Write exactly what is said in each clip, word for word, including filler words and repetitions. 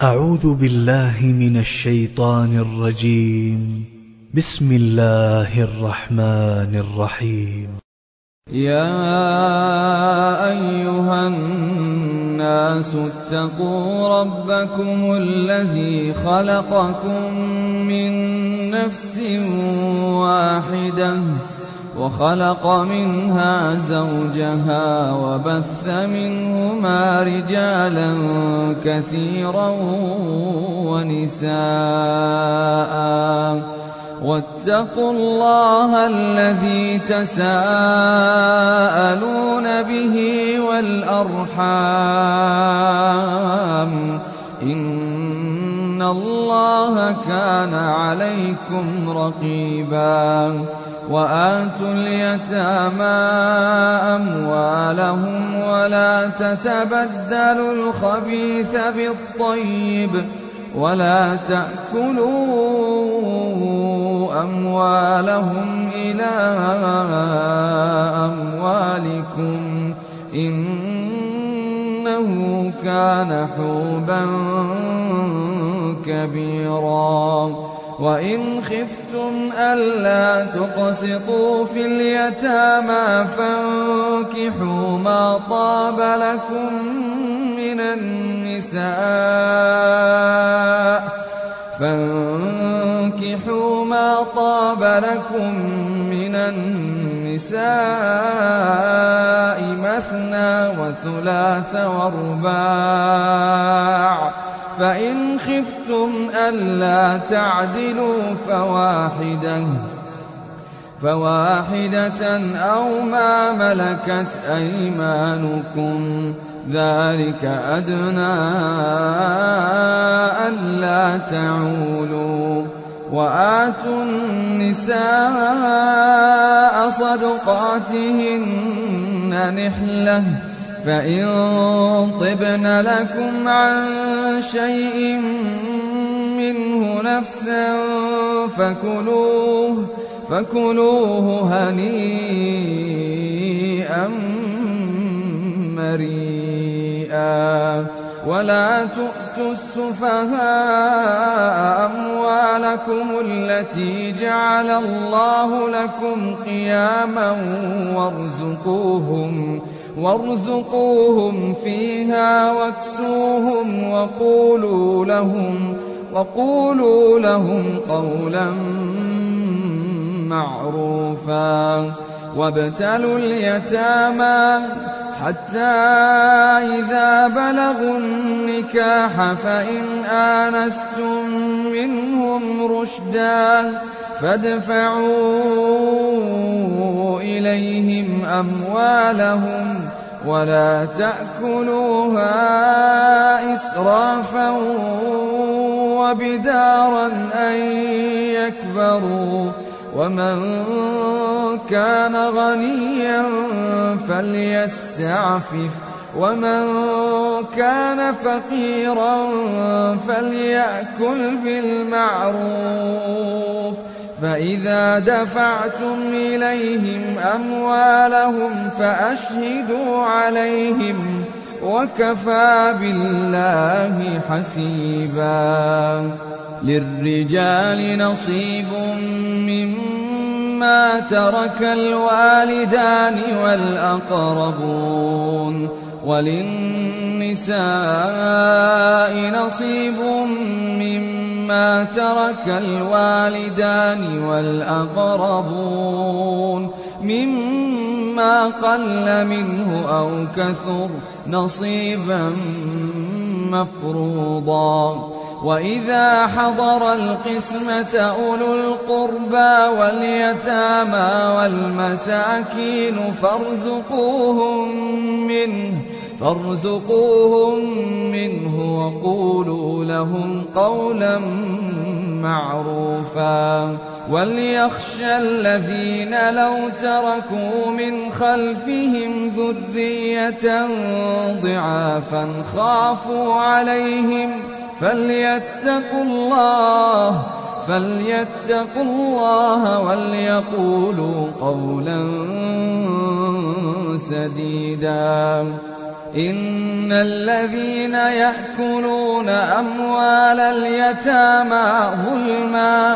أعوذ بالله من الشيطان الرجيم. بسم الله الرحمن الرحيم. يا أيها الناس اتقوا ربكم الذي خلقكم من نفس واحدة وخلق منها زوجها وبث منهما رجالا كثيرا ونساء واتقوا الله الذي تساءلون به والأرحام إن الله كان عليكم رقيبا وآتوا اليتامى أموالهم ولا تتبدلوا الخبيث بالطيب ولا تأكلوا أموالهم إلى أموالكم إنه كان حوبا كبيرا وإن خفتم ألا تقسطوا في اليتامى فانكحوا ما طاب لكم من النساء فانكحوا ما طاب لكم من النساء مثنى وثلاث ورباع فإن خفتم ألا تعدلوا فواحدة فواحدة أو ما ملكت أيمانكم ذلك أدنى ألا تعولوا وآتوا النساء صدقاتهن نحلة فإن طبن لكم عن شيء منه نفسا فكلوه فكلوه هنيئا مريئا ولا تؤتوا السفهاء أموالكم التي جعل الله لكم قياما وارزقوهم وارزقوهم فيها واكسوهم وقولوا لهم وقولوا لهم قولا معروفا وابتلوا اليتامى حتى إذا بلغوا النكاح فإن آنستم منهم رشدا فادفعوا إليهم أموالهم ولا تأكلوها إسرافا وبدارا أن يكبروا ومن كان غنيا فليستعفف ومن كان فقيرا فليأكل بالمعروف فإذا دفعتم إليهم أموالهم فأشهدوا عليهم وكفى بالله حسيبا للرجال نصيب مما ترك الوالدان والأقربون وللنساء نصيب مما ترك الوالدان والأقربون مما قل منه أو كثر نصيبا مفروضا وإذا حضر القسمة أولو القربى واليتامى والمساكين فارزقوهم منه فارزقوهم منه وقولوا لهم قولا معروفا وليخشى الذين لو تركوا من خلفهم ذرية ضعافا خافوا عليهم فليتقوا الله فليتقوا الله وليقولوا قولا سديدا إن الذين يأكلون أموال اليتامى ظلما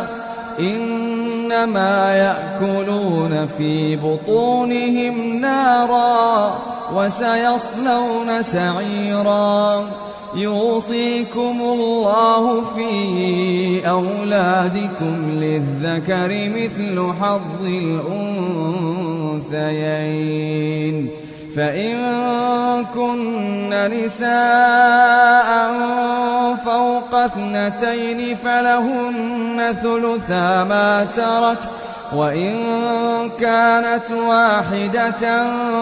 إنما يأكلون في بطونهم نارا وسيصلون سعيرا يوصيكم الله في أولادكم للذكر مثل حظ الأنثيين فإن كن نساء فوق اثنتين فلهن ثلثا ما ترك وإن كانت واحدة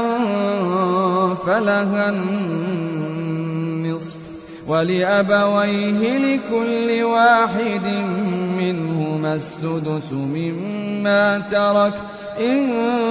فلها النصف ولأبويه لكل واحد منهما السدس مما ترك إن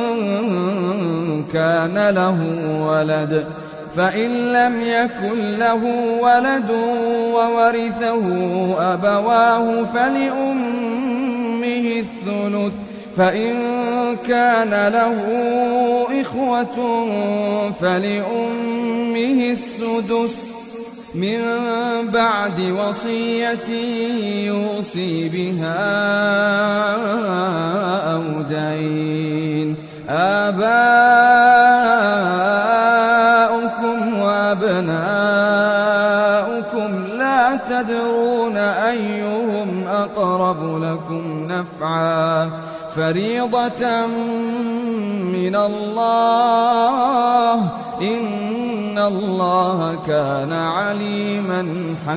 كان له ولد فإن لم يكن له ولد وورثه أبواه فلأمه الثلث فإن كان له إخوة فلأمه السدس من بعد وصية يوصي بها أو دين آباؤكم وأبناؤكم لا تدرون أيهم أقرب لكم نفعا فريضة من الله إن الله كان عليما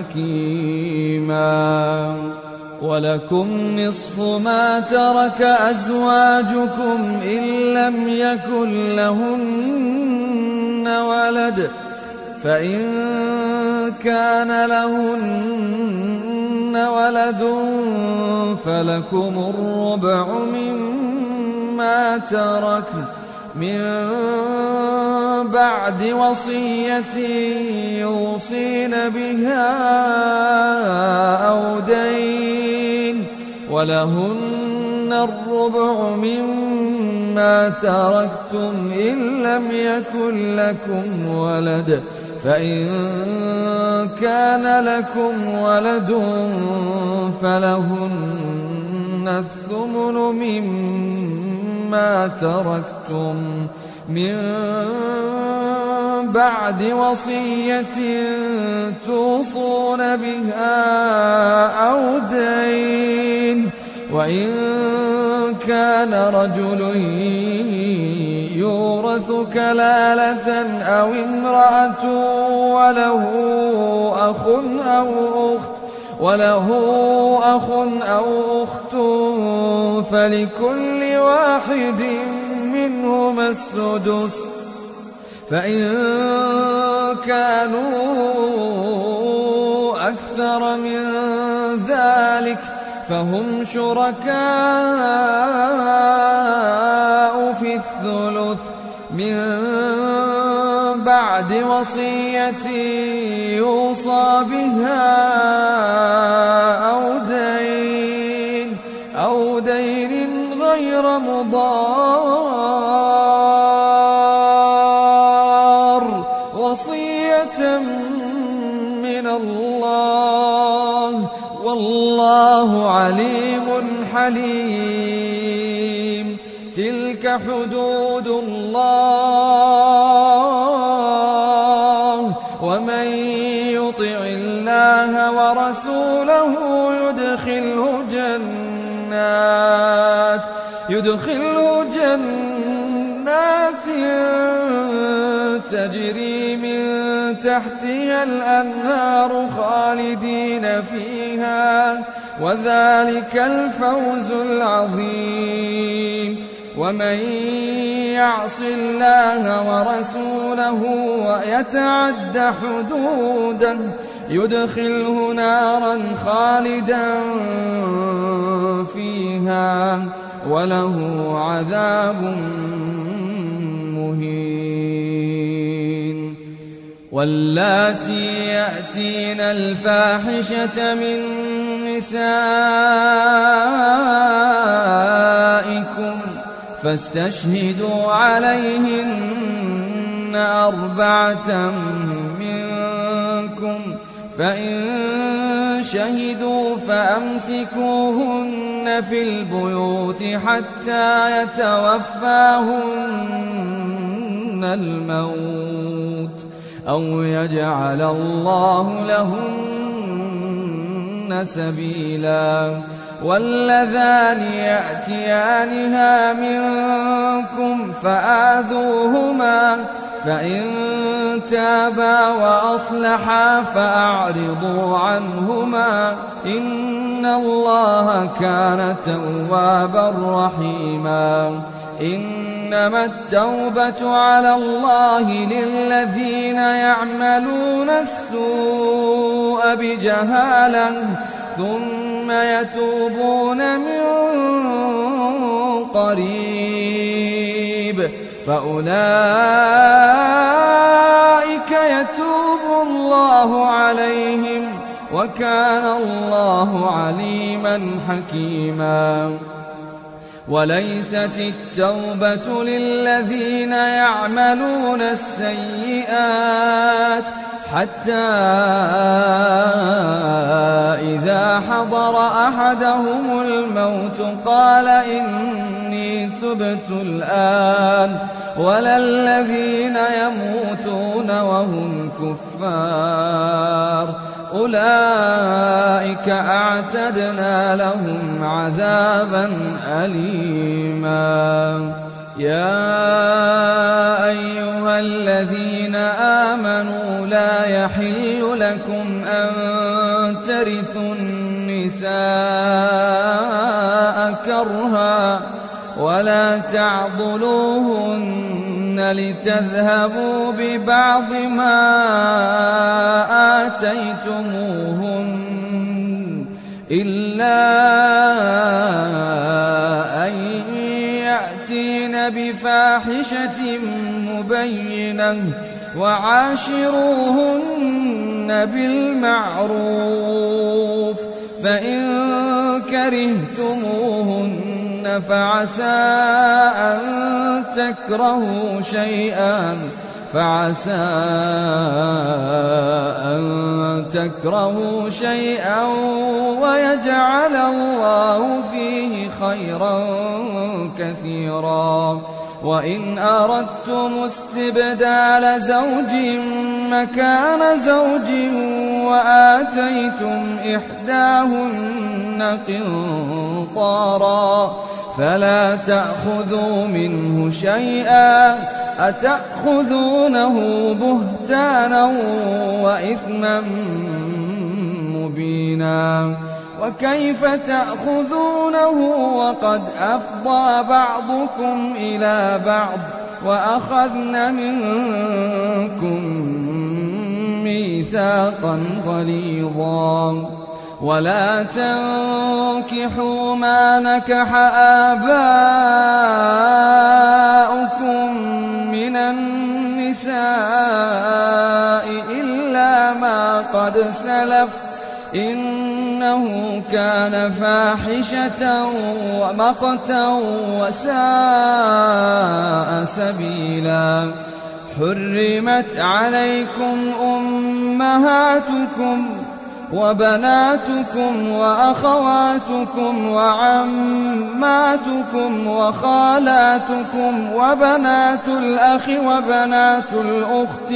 حكيما ولكم نصف ما ترك أزواجكم إن لم يكن لهن ولد فإن كان لهن ولد فلكم الربع مما تركن من بعد وصية يوصين بها أو دين ولهن الربع مما تركتم إن لم يكن لكم ولد فإن كان لكم ولد فلهن الثمن مما تركتم من بعد وصية توصون بها أو دين وإن كان رجل يورث كلالة أو امرأة وله أخ أو أخت وله أخ أو أخت فلكل واحد منهما السدس فإن كانوا أكثر من ذلك فهم شركاء في الثلث من بعد وصية يوصى بها أو دين أو دين غير مضار وصية من الله والله عليم حليم تلك حدود الله ومن يطع الله ورسوله يدخله جنات يدخله جنات تجري من تحتها الأنهار خالدين فيها وذلك الفوز العظيم ومن يعص الله ورسوله ويتعد حدوده يدخله نارا خالدا فيها وله عذاب مهين واللاتي يأتين الفاحشة من نسائكم فاستشهدوا عليهن أربعة منكم فإن شهدوا فأمسكوهن في البيوت حتى يتوفاهن الموت أو يجعل الله لهن سبيلا. واللذان يأتيانها منكم فآذوهما فإن تابا وأصلحا فأعرضوا عنهما إن الله كان توابا رحيما. إنما التوبة على الله للذين يعملون السوء بجهالة ثم يتوبون من قريب فأولئك يتوب الله عليهم وكان الله عليما حكيما. وليست التوبة للذين يعملون السيئات حتى إذا حضر أحدهم الموت قال إني تبت الآن ولا الذين يموتون وهم كفار أولئك أعتدنا لهم عذابا أليما. يا أيها الذين آمنوا لا يحل لكم أن ترثوا النساء كرها ولا تعضلوهن لتذهبوا ببعض ما آتيتموهن إلا أن يأتين بفاحشة مبينة وعاشروهن بالمعروف فإن كرهتموهن فعسى أن تكرهوا شيئا فعسى أن تكرهوا شيئا ويجعل الله فيه خيرا كثيرا. وإن أردتم استبدال زوج مكان زوج وآتيتم إحداهن قنطارا فلا تأخذوا منه شيئا أتأخذونه بهتانا وإثما مبينا. وكيف تأخذونه وقد أفضى بعضكم إلى بعض وأخذن منكم ميثاقا غليظا. ولا تنكحوا ما نكح آباؤكم من النساء إلا ما قد سلف إنه كان فاحشة ومقتا وساء سبيلا. حرمت عليكم أمهاتكم وبناتكم وأخواتكم وعماتكم وخالاتكم وبنات الأخ وبنات الأخت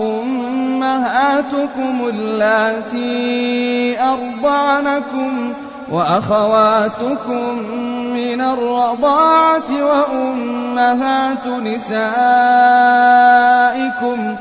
وأمهاتكم اللاتي أرضعنكم وأخواتكم من الرضاعة وأمهات نسائكم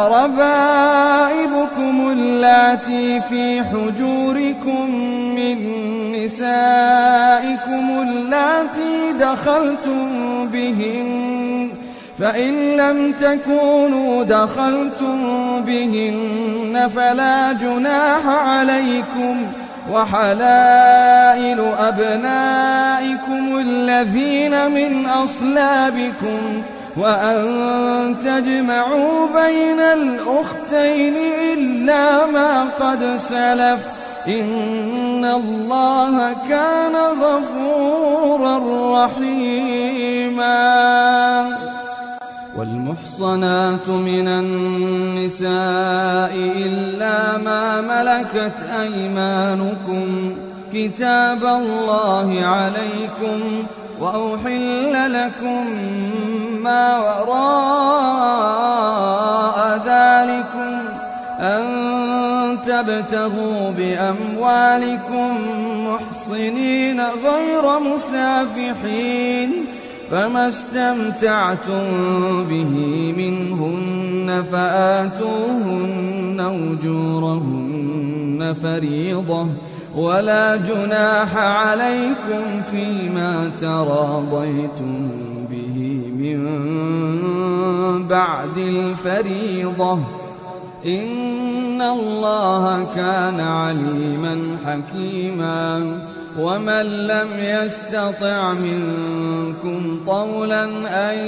وربائبكم اللاتي في حجوركم من نسائكم اللاتي دخلتم بهن فإن لم تكونوا دخلتم بهن فلا جناح عليكم وحلائل أبنائكم الذين من أصلابكم وأن تجمعوا بين الأختين إلا ما قد سلف إن الله كان غفورا رحيما. والمحصنات من النساء إلا ما ملكت أيمانكم كتاب الله عليكم وأحل لكم ما وراء ذلكم أن تبتغوا بأموالكم محصنين غير مسافحين فما استمتعتم به منهن فآتوهن أجورهن فريضة ولا جناح عليكم فيما تراضيتم به من بعد الفريضة إن الله كان عليما حكيما ومن لم يستطع منكم طولا أن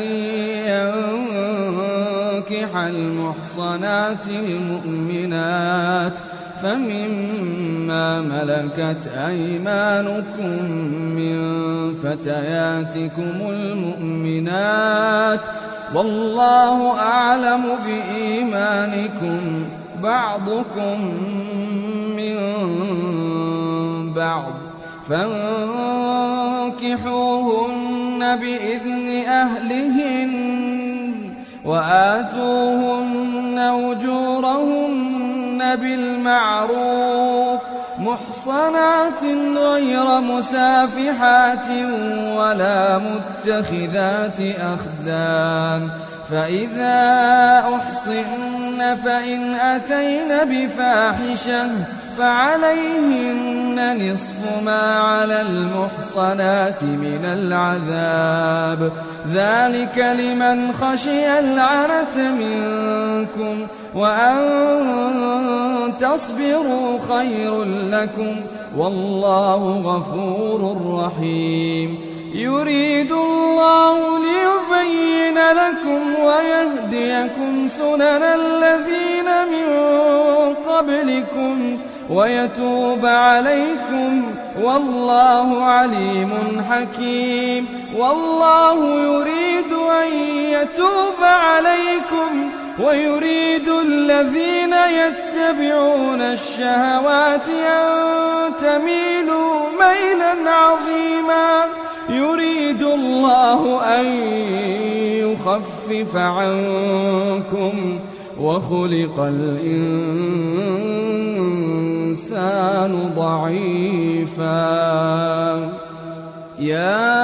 ينكح المحصنات المؤمنات فمما ملكت أيمانكم من فتياتكم المؤمنات والله أعلم بإيمانكم بعضكم من بعض فانكحوهن بإذن أهلهن وآتوهن أجورهن بالمعروف محصنات غير مسافحات ولا متخذات أخدان فإذا أحصن فإن أتين بفاحشة فعليهن نصف ما على المحصنات من العذاب ذلك لمن خشي العنة منكم وأن تصبروا خير لكم والله غفور رحيم يريد الله ليبين لكم ويهديكم سنن الذين من قبلكم ويتوب عليكم والله عليم حكيم والله يريد أن يتوب عليكم ويريد الذين يتبعون الشهوات أن تميلوا ميلا عظيما يريد الله أن يخفف عنكم وخلق الإنسان ضعيفا يا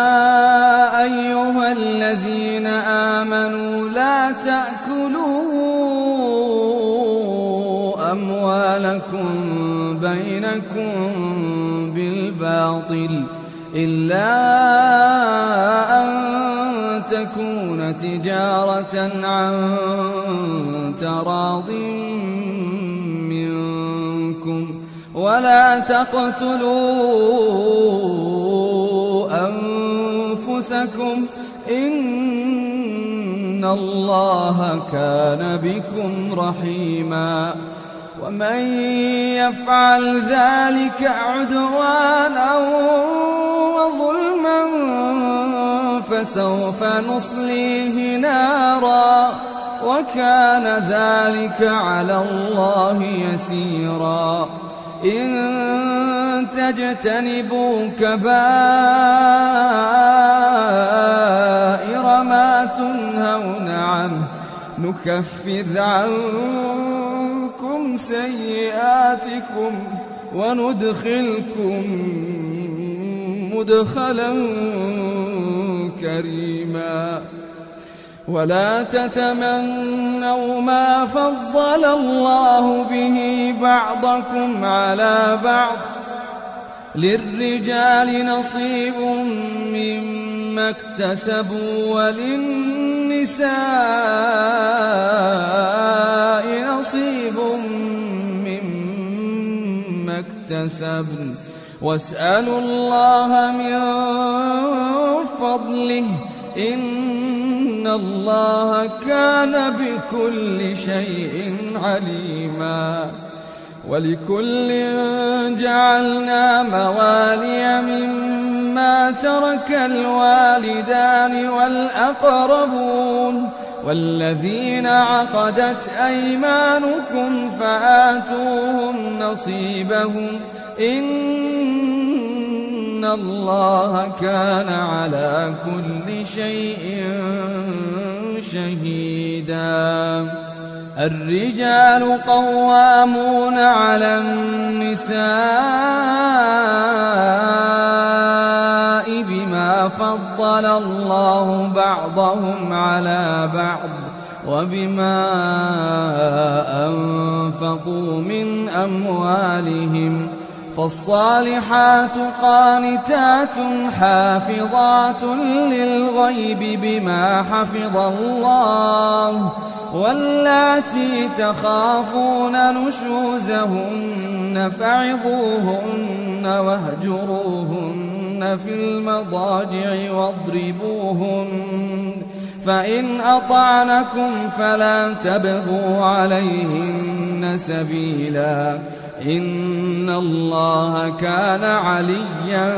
أيها الذين آمنوا لا تأكلوا أموالكم بينكم بالباطل إلا أن تكون تجارة عن تراض منكم ولا تقتلوا أنفسكم إن الله كان بكم رحيما ومن يفعل ذلك عدوانا وظلما فسوف نصليه نارا وكان ذلك على الله يسيرا إن تجتنبوا كبائر ما تنهون عنه نكفر عنكم سيئاتكم وندخلكم مدخلا كريما ولا تتمنوا ما فضل الله به بعضكم على بعض للرجال نصيب مما اكتسبوا وللنساء نصيب مما اكتسبن واسألوا الله من فضله إن الله كان بكل شيء عليما ولكل جعلنا موالي مما مما ترك الوالدان والأقربون والذين عقدت أيمانكم فآتوهم نصيبهم إن الله كان على كل شيء شهيدا. الرجال قوامون على النساء بما فضل الله بعضهم على بعض وبما أنفقوا من أموالهم، فالصالحات قانتات حافظات للغيب بما حفظ الله، واللاتي تخافون نشوزهن فعظوهن واهجروهن في المضاجع واضربوهن، فإن أطعنكم فلا تبغوا عليهن سبيلا إن الله كان عليا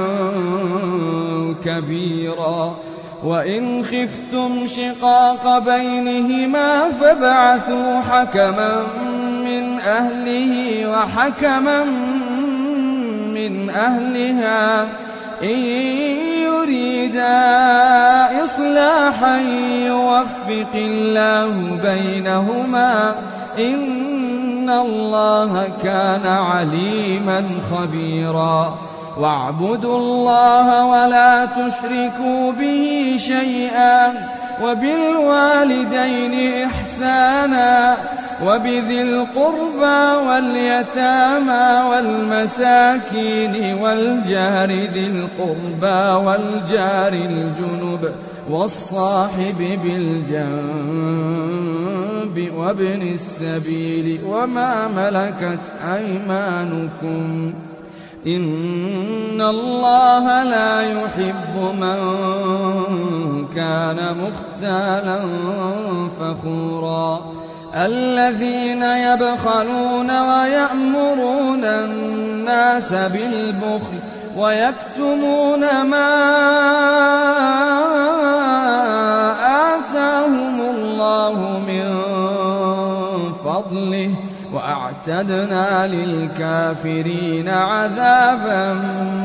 كبيرا. وإن خفتم شقاق بينهما فابعثوا حكما من أهله وحكما من أهلها إن يريدا إصلاحا يوفق الله بينهما إن الله كان عليما خبيرا. واعبدوا الله ولا تشركوا به شيئا وبالوالدين إحسانا وبذي القربى واليتامى والمساكين والجار ذي القربى والجار الجنب والصاحب بالجنب وابن السبيل وما ملكت أيمانكم إن الله لا يحب من كان مختالا فخورا. الذين يبخلون ويأمرون الناس بالبخل ويكتمون ما آتاهم الله من فضله وأعتدنا للكافرين عذابا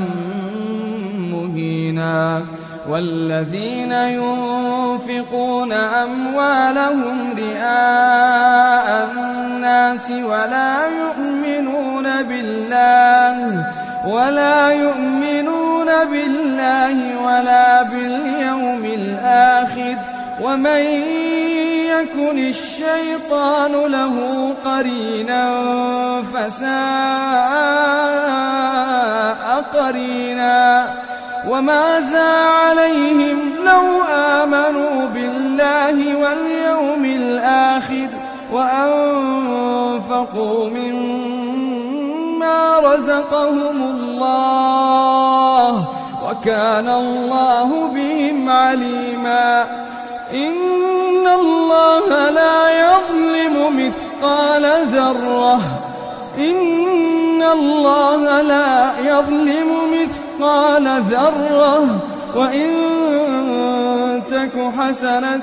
مهينا. والذين ينفقون أموالهم رئاء الناس ولا يؤمنون بالله ولا يؤمنون بالله ولا باليوم الآخر ومن يكن الشيطان له قرينا فساء قرينا. وماذا عليهم لو آمنوا بالله واليوم الآخر وأنفقوا مما رزقهم الله وكان الله بهم عليما. إن الله لا يظلم مثقال ذرة إن الله لا يظلم مثقال ذرة وإن تك حسنة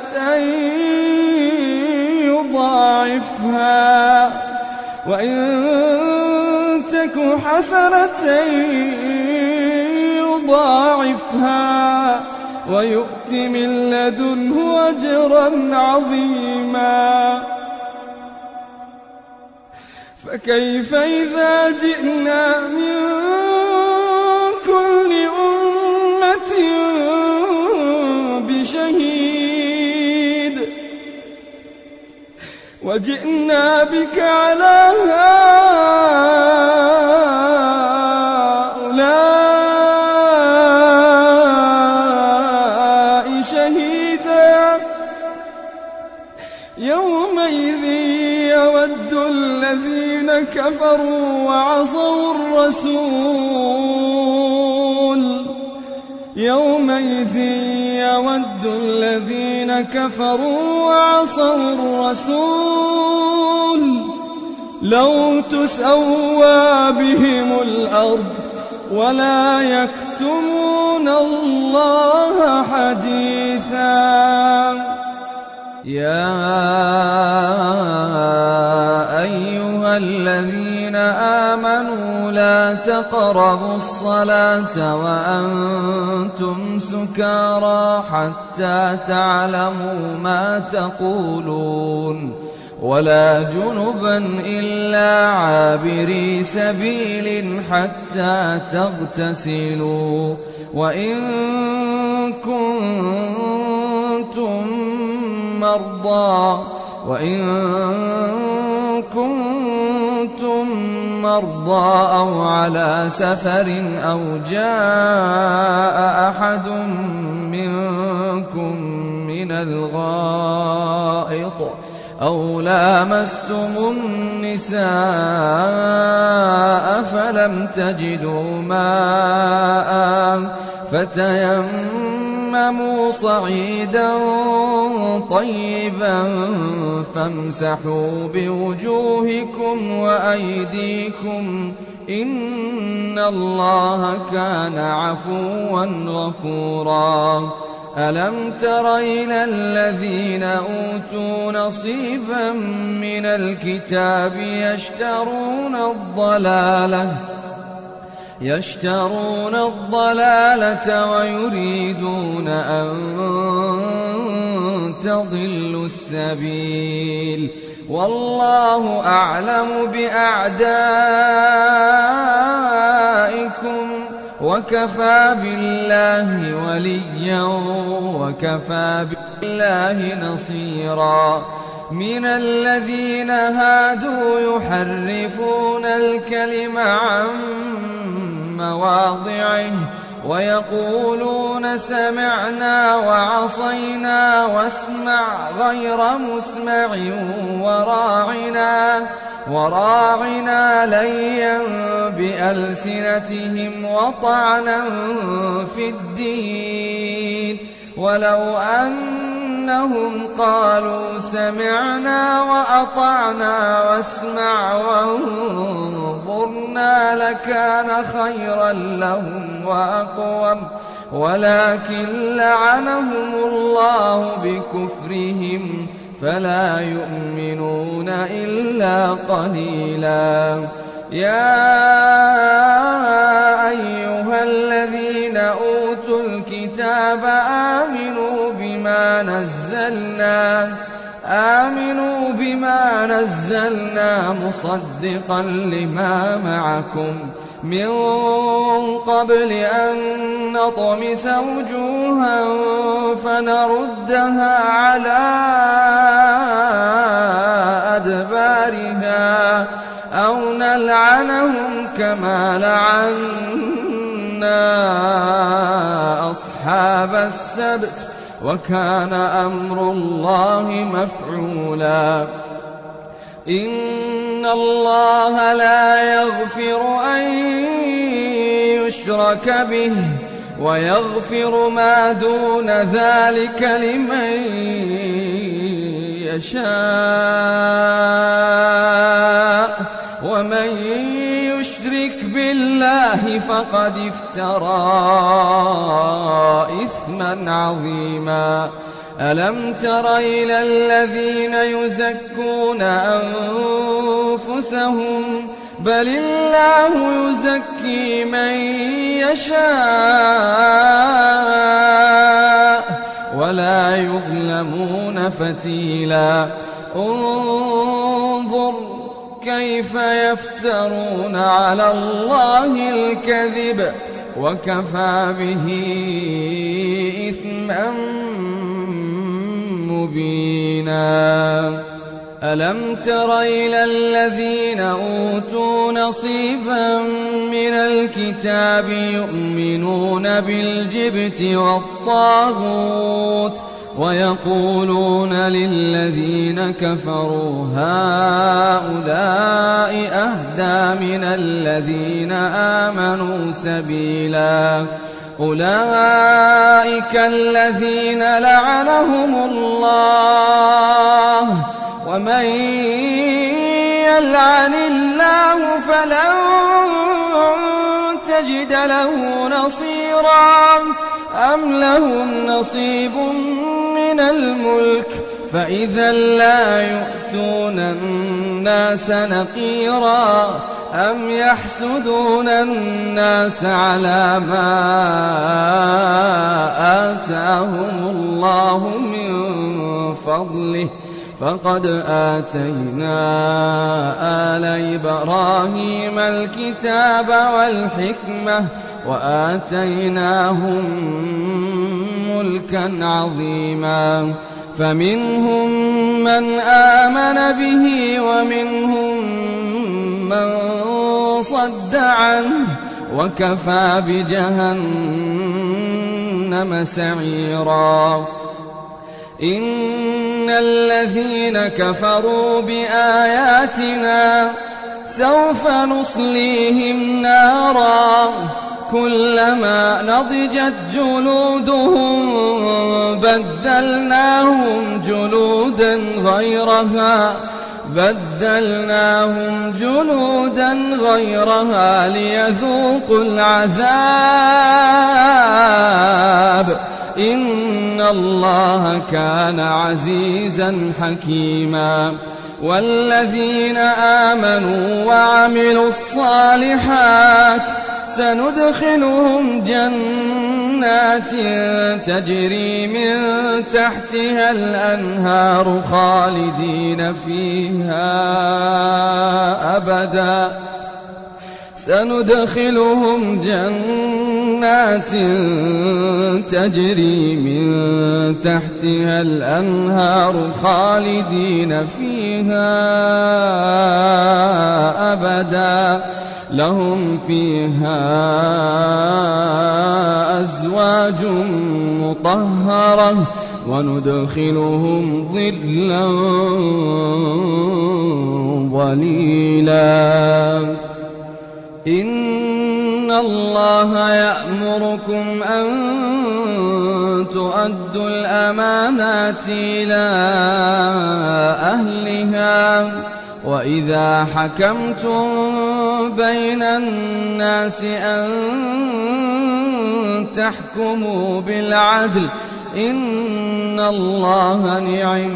يضاعفها وإن تك حسنة يضاعفها ويؤت من لدنه أجرا عظيما. فكيف إذا جئنا من كل أمة بشهيد وجئنا بك على هؤلاء شهيدا. يومئذ يود الذين كفروا وعصوا الرسول يومئذ يود الذين كفروا وعصوا الرسول لو تسوى بهم الأرض ولا يكتمون الله حديثا. يا أيها الذين آمنوا لا تقربوا الصلاة وأنتم سكارى حتى تعلموا ما تقولون ولا جنبا إلا عابري سبيل حتى تغتسلوا وإن كنتم مرضى وإن كنتم مرضى أو على سفر أو جاء أحد منكم من الغائط أو لامستم النساء فلم تجدوا ماء فتيمموا صعيدا طيبا فامسحوا بوجوهكم وأيديكم إن الله كان عفوا غفورا. ألم تر إلى الذين أوتوا نصيبا من الكتاب يشترون الضلالة يشترون الضلالة ويريدون أن تضلوا السبيل والله أعلم بأعدائكم وكفى بالله وليا وكفى بالله نصيرا. من الذين هادوا يحرفون الكلم عن مواضعه ويقولون سمعنا وعصينا واسمع غير مسمع وراعنا وراعنا ليا بألسنتهم وطعنا في الدين ولو أنهم قالوا سمعنا وأطعنا واسمع وانظرنا لكان خيرا لهم وأقوم ولكن لعنهم الله بكفرهم فلا يؤمنون إلا قليلا. يا أيها الذين أوتوا الكتاب آمنوا بما نزلنا آمنوا بما نزلنا مصدقا لما معكم من قبل أن نطمس وجوها فنردها على أدبارها أو نلعنهم كما لعنا أصحاب السبت وكان أمر الله مفعولا. إن الله لا يغفر أن يشرك به ويغفر ما دون ذلك لمن يشاء ومن يشرك بالله فقد افترى إثما عظيما. ألم تر إلى الذين يزكون أنفسهم بل الله يزكي من يشاء ولا يظلمون فتيلا. انظر كيف يفترون على الله الكذب وكفى به إثما مبينا. ألم تر إلى الذين أوتوا نصيبا من الكتاب يؤمنون بالجبت والطاغوت ويقولون للذين كفروا هؤلاء أهدى من الذين آمنوا سبيلا. أولئك الذين لعنهم الله ومن يلعن الله فلن تجد له نصيرا أم لهم نصيب من الملك فإذا لا يؤتون الناس نقيرا أم يحسدون الناس على ما آتاهم الله من فضله فقد آتينا آل إبراهيم الكتاب والحكمة وآتيناهم ملكا عظيما فمنهم من آمن به ومنهم من صد عنه وكفى بجهنم سعيرا إن الذين كفروا بآياتنا سوف نصليهم نارا كلما نضجت جلودهم بدلناهم جلودا غيرها بدلناهم جلودا غيرها ليذوقوا العذاب إن الله كان عزيزا حكيما والذين آمنوا وعملوا الصالحات سندخلهم جنات تجري من تحتها الأنهار خالدين فيها أبدا سندخلهم جنات تجري من تحتها الأنهار خالدين فيها أبدا لهم فيها أزواج مطهرة وندخلهم ظلا ظليلا إن الله يأمركم أن تؤدوا الأمانات إلى أهلها وإذا حكمتم بين الناس أن تحكموا بالعدل إن الله نعم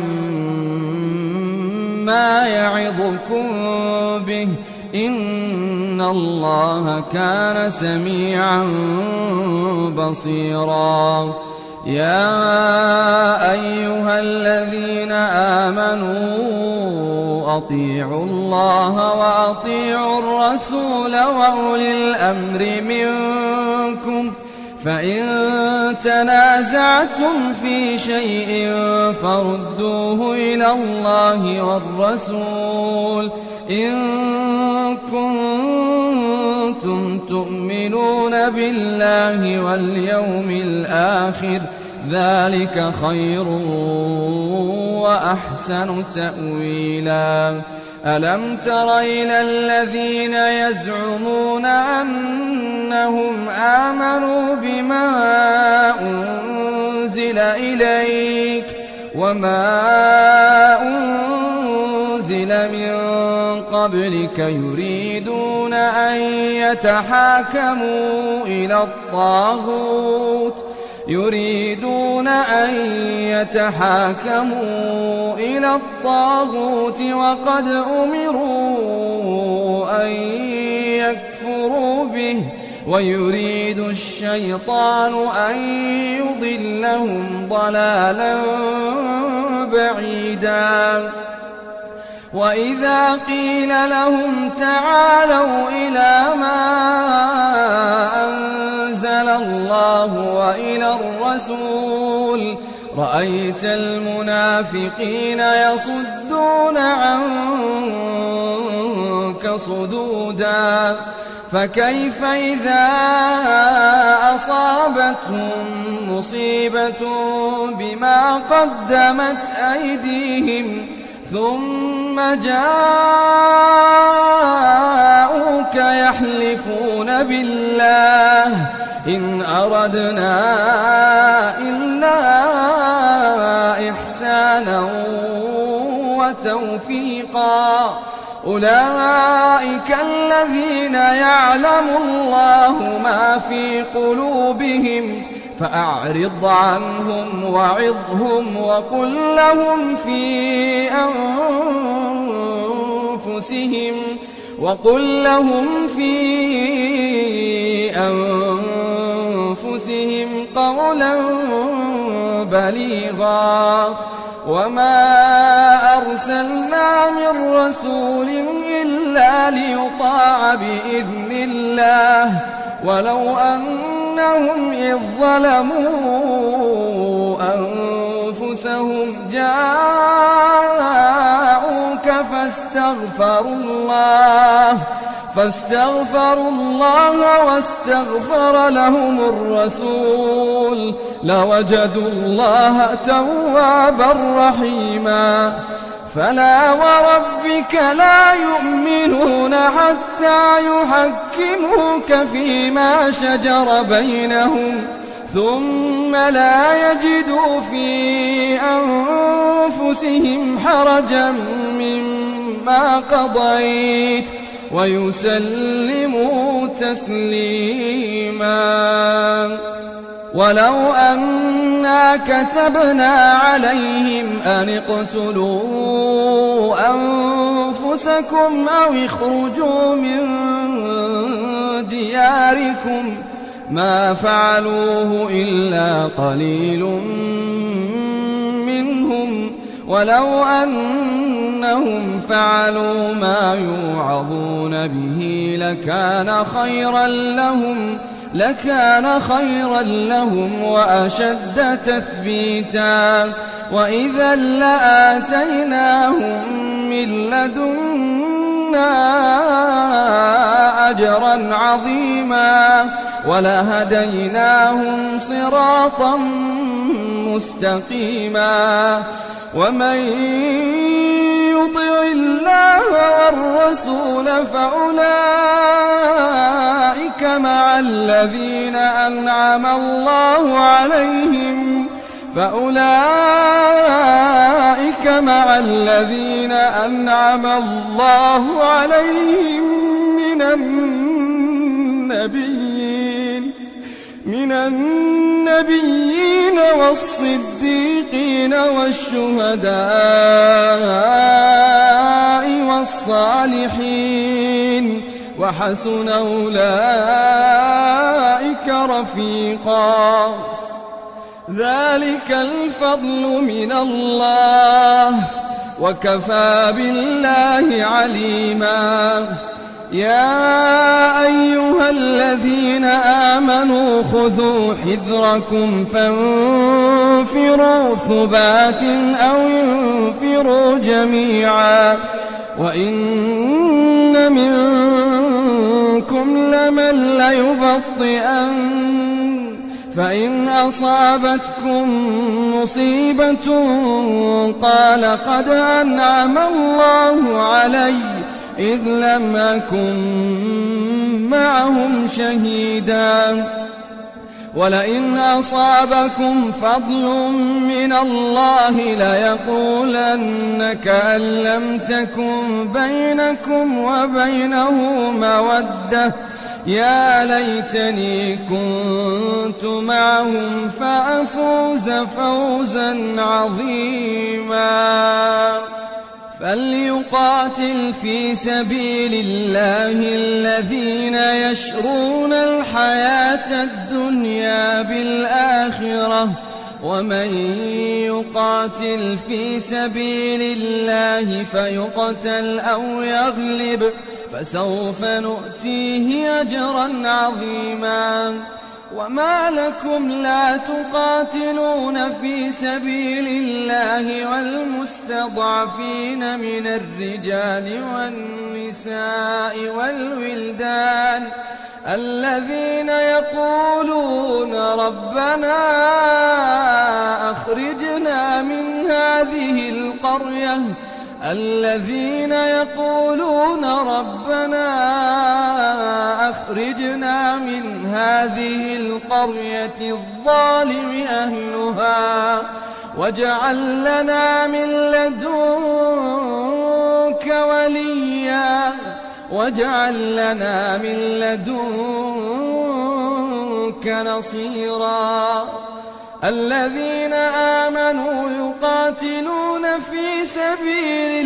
ما يعظكم به إن الله كان سميعا بصيرا يا أيها الذين آمنوا أطيعوا الله وأطيعوا الرسول وأولي الأمر منكم فإن تنازعتم في شيء فردوه إلى الله والرسول إن كنتم تؤمنون بالله واليوم الآخر ذلك خير وأحسن تأويلا ألم تر إلى الذين يزعمون أنهم آمنوا بما أنزل إليك وما أنزل من قبلك يريدون أن يتحاكموا إلى الطاغوت يريدون أن يتحاكموا إلى الطاغوت وقد أمروا أن يكفروا به ويريد الشيطان أن يضلهم ضلالا بعيدا وإذا قيل لهم تعالوا إلى ما أنزل الله وإلى الرسول رأيت المنافقين يصدون عنك صدودا فكيف إذا أصابتهم مصيبة بما قدمت أيديهم ثم جاءوك يحلفون بالله إن أردنا إلا إحسانا وتوفيقا أولئك الذين يعلم الله ما في قلوبهم فأعرض عنهم وعظهم وقل لهم في أنفسهم وقل لهم في أنفسهم قولا بليغا وما أرسلنا من رسول إلا ليطاع بإذن الله ولو أنهم إذ ظلموا أنفسهم جاءوك فاستغفروا الله فاستغفروا الله واستغفر لهم الرسول لوجدوا الله توابا رحيما فلا وربك لا يؤمنون حتى يحكموك فيما شجر بينهم ثم لا يجدوا في أنفسهم حرجا مما قضيت ويسلموا تسليما ولو أنا كتبنا عليهم أن اقتلوا أنفسكم أو اخرجوا من دياركم ما فعلوه إلا قليل منهم ولو أنهم فعلوا ما يوعظون به لكان خيرا لهم لكان خيرا لهم وأشد تثبيتا وإذا لآتيناهم من لدنا أجرا عظيما ولهديناهم صراطا مستقيما ومن يطع الله والرسول فأولئك مع الذين أنعم الله عليهم فأولئك مع الذين أنعم الله عليهم من النبيين من النبيين والصديقين والشهداء والصالحين وحسن أولئك رفيقا ذلك الفضل من الله وكفى بالله عليما يا أيها الذين آمنوا خذوا حذركم فانفروا ثبات أو انفروا جميعا وإن منكم لمن ليبطئن فإن أصابتكم مصيبة قال قد أنعم الله علي إذ لم أكن معهم شهيدا ولئن أصابكم فضل من الله ليقولن كأن لم تكن بينكم وبينه مودة يا ليتني كنت معهم فأفوز فوزا عظيما فليقاتل في سبيل الله الذين يشرون الحياة الدنيا بالآخرة ومن يقاتل في سبيل الله فيقتل أو يغلب فسوف نؤتيه أجرا عظيما وما لكم لا تقاتلون في سبيل الله والمستضعفين من الرجال والنساء والولدان الذين يقولون ربنا أخرجنا من هذه القرية الذين يقولون ربنا أخرجنا من هذه القرية الظالم أهلها واجعل لنا من لدنك وليا واجعل لنا من لدنك نصيرا الذين آمنوا يقاتلون في سبيل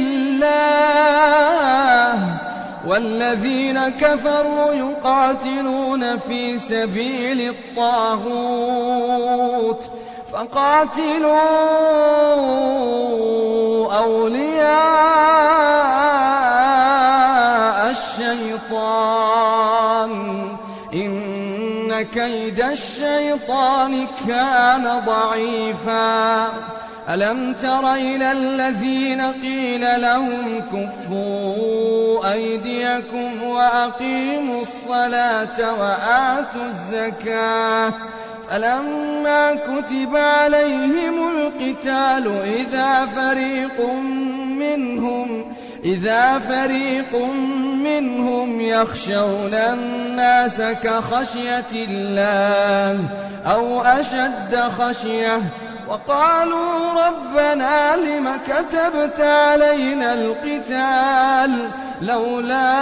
الله والذين كفروا يقاتلون في سبيل الطاغوت فقاتلوا أولياء الشيطان إن كيد الشيطان كان ضعيفا ألم تر إلى الذين قيل لهم كفوا أيديكم وأقيموا الصلاة وآتوا الزكاة فلما كتب عليهم القتال إذا فريق منهم إذا فريق منهم يخشون الناس كخشية الله أو أشد خشية وقالوا ربنا لم كتبت علينا القتال لولا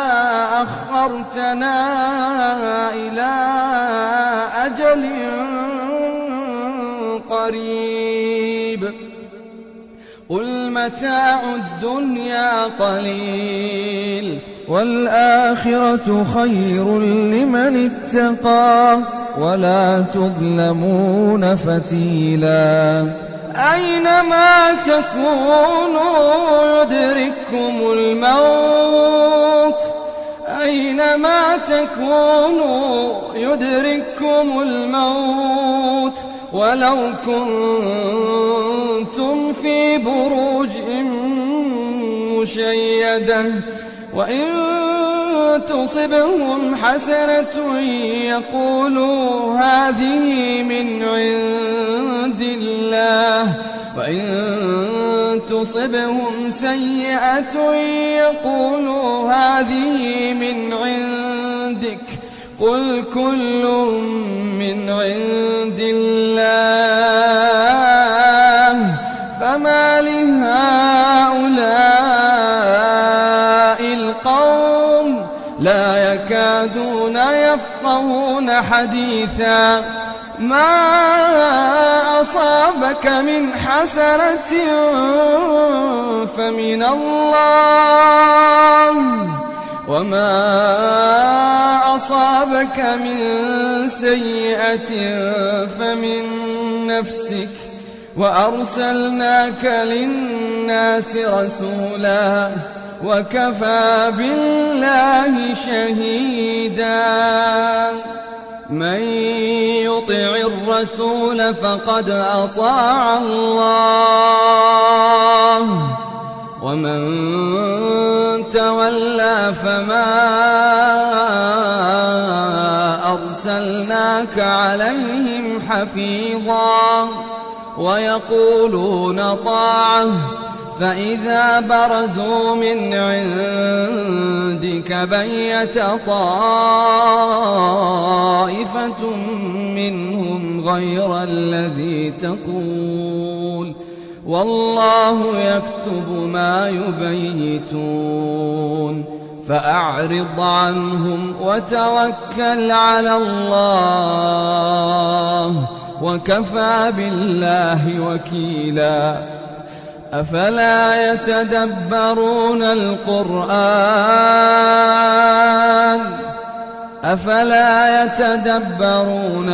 أخرتنا إلى أجل قريب قل متاع الدنيا قليل والآخرة خير لمن اتقى ولا تظلمون فتيلا أينما تكونوا يدرككم الموت أينما تكونوا يدرككم الموت ولو كنتم في بروج مشيدة وإن تصبهم حسنة يقولوا هذه من عند الله وإن تصبهم سيئة يقولوا هذه من عندك قل كل من عند الله فما لهؤلاء القوم لا يكادون يفقهون حديثا ما أصابك من حسنة فمن الله وما أصابك من سيئة فمن نفسك وأرسلناك للناس رسولا وكفى بالله شهيدا من يطع الرسول فقد أطاع الله ومن تولى فما أرسلناك عليهم حفيظا ويقولون طاعة فإذا برزوا من عندك بيت طائفة منهم غير الذي تقول والله يكتب ما يبيتون فأعرض عنهم وتوكل على الله وكفى بالله وكيلا أفلا يتدبرون القرآن أفلا يتدبرون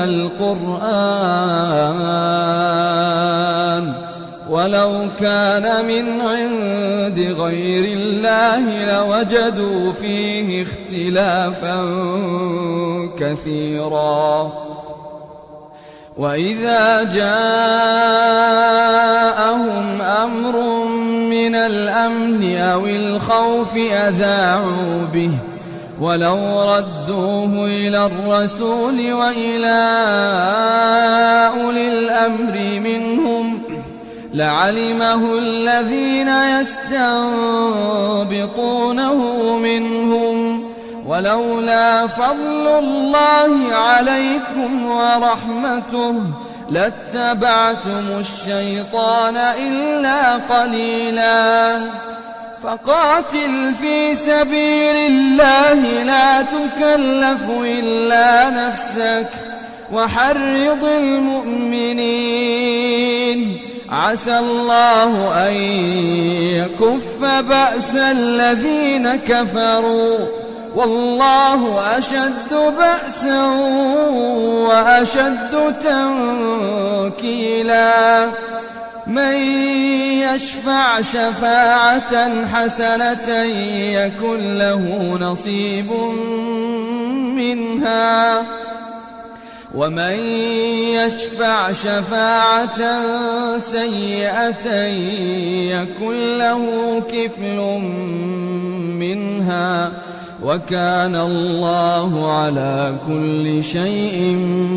القرآن ولو كان من عند غير الله لوجدوا فيه اختلافا كثيرا وإذا جاءهم أمر من الأمن أو الخوف أذاعوا به ولو ردوه إلى الرسول وإلى أولي الأمر منهم لعلمه الذين يستنبطونه منهم ولولا فضل الله عليكم ورحمته لاتبعتم الشيطان إلا قليلا فقاتل في سبيل الله لا تكلف إلا نفسك وحرض المؤمنين عسى الله أن يكف بأس الذين كفروا والله أشد بأسا وأشد تنكيلا من يشفع شفاعة حسنة يكن له نصيب منها ومن يشفع شفاعة سيئة يكن له كفل منها وكان الله على كل شيء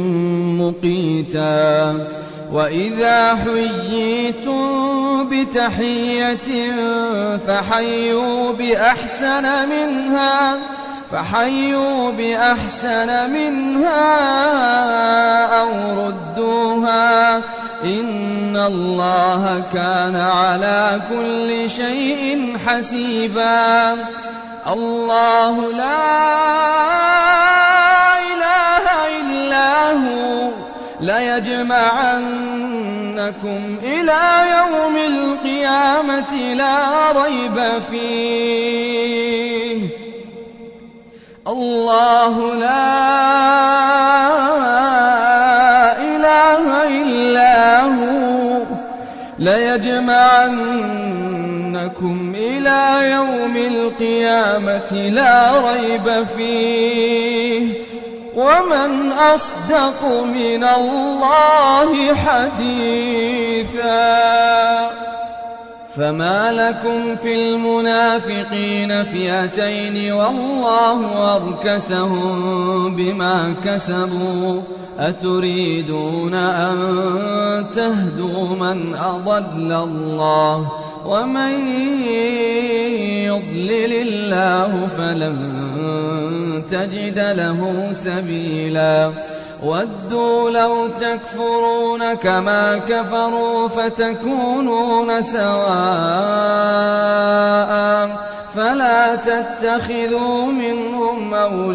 مقيتا وإذا حييتم بتحية فحيوا بأحسن منها فحيوا بأحسن منها أو ردوها إن الله كان على كل شيء حسيبا الله لا إله إلا هو ليجمعنكم إلى يوم القيامة لا ريب فيه الله لا إله إلا هو ليجمعنكم إلى يوم القيامة لا ريب فيه ومن أصدق من الله حديثا فما لكم في المنافقين فئتين والله أركسهم بما كسبوا أتريدون أن تهدوا من أضل الله ومن يضلل الله فلن تجد له سبيلا ودوا لو تكفرون كما كفروا فتكونون سواء فلا تتخذوا منهم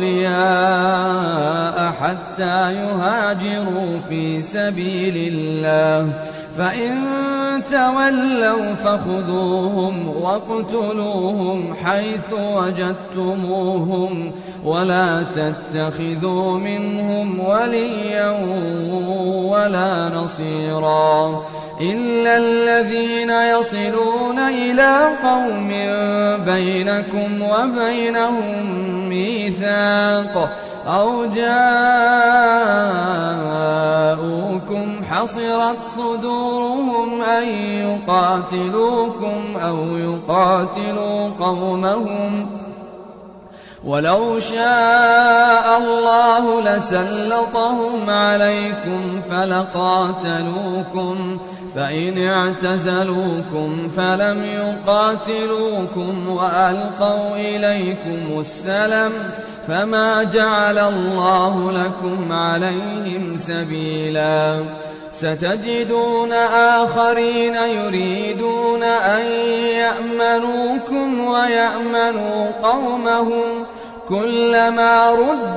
أولياء حتى يهاجروا في سبيل الله فإن تولوا فخذوهم واقتلوهم حيث وجدتموهم ولا تتخذوا منهم وليا ولا نصيرا إلا الذين يصلون إلى قوم بينكم وبينهم ميثاق أو جاءوكم حصرت صدورهم أن يقاتلوكم أو يقاتلوا قومهم ولو شاء الله لسلطهم عليكم فلقاتلوكم فإن اعتزلوكم فلم يقاتلوكم وألقوا إليكم السلم فما جعل الله لكم عليهم سبيلا ستجدون آخرين يريدون أن يأمنوكم ويأمنوا قومهم كلما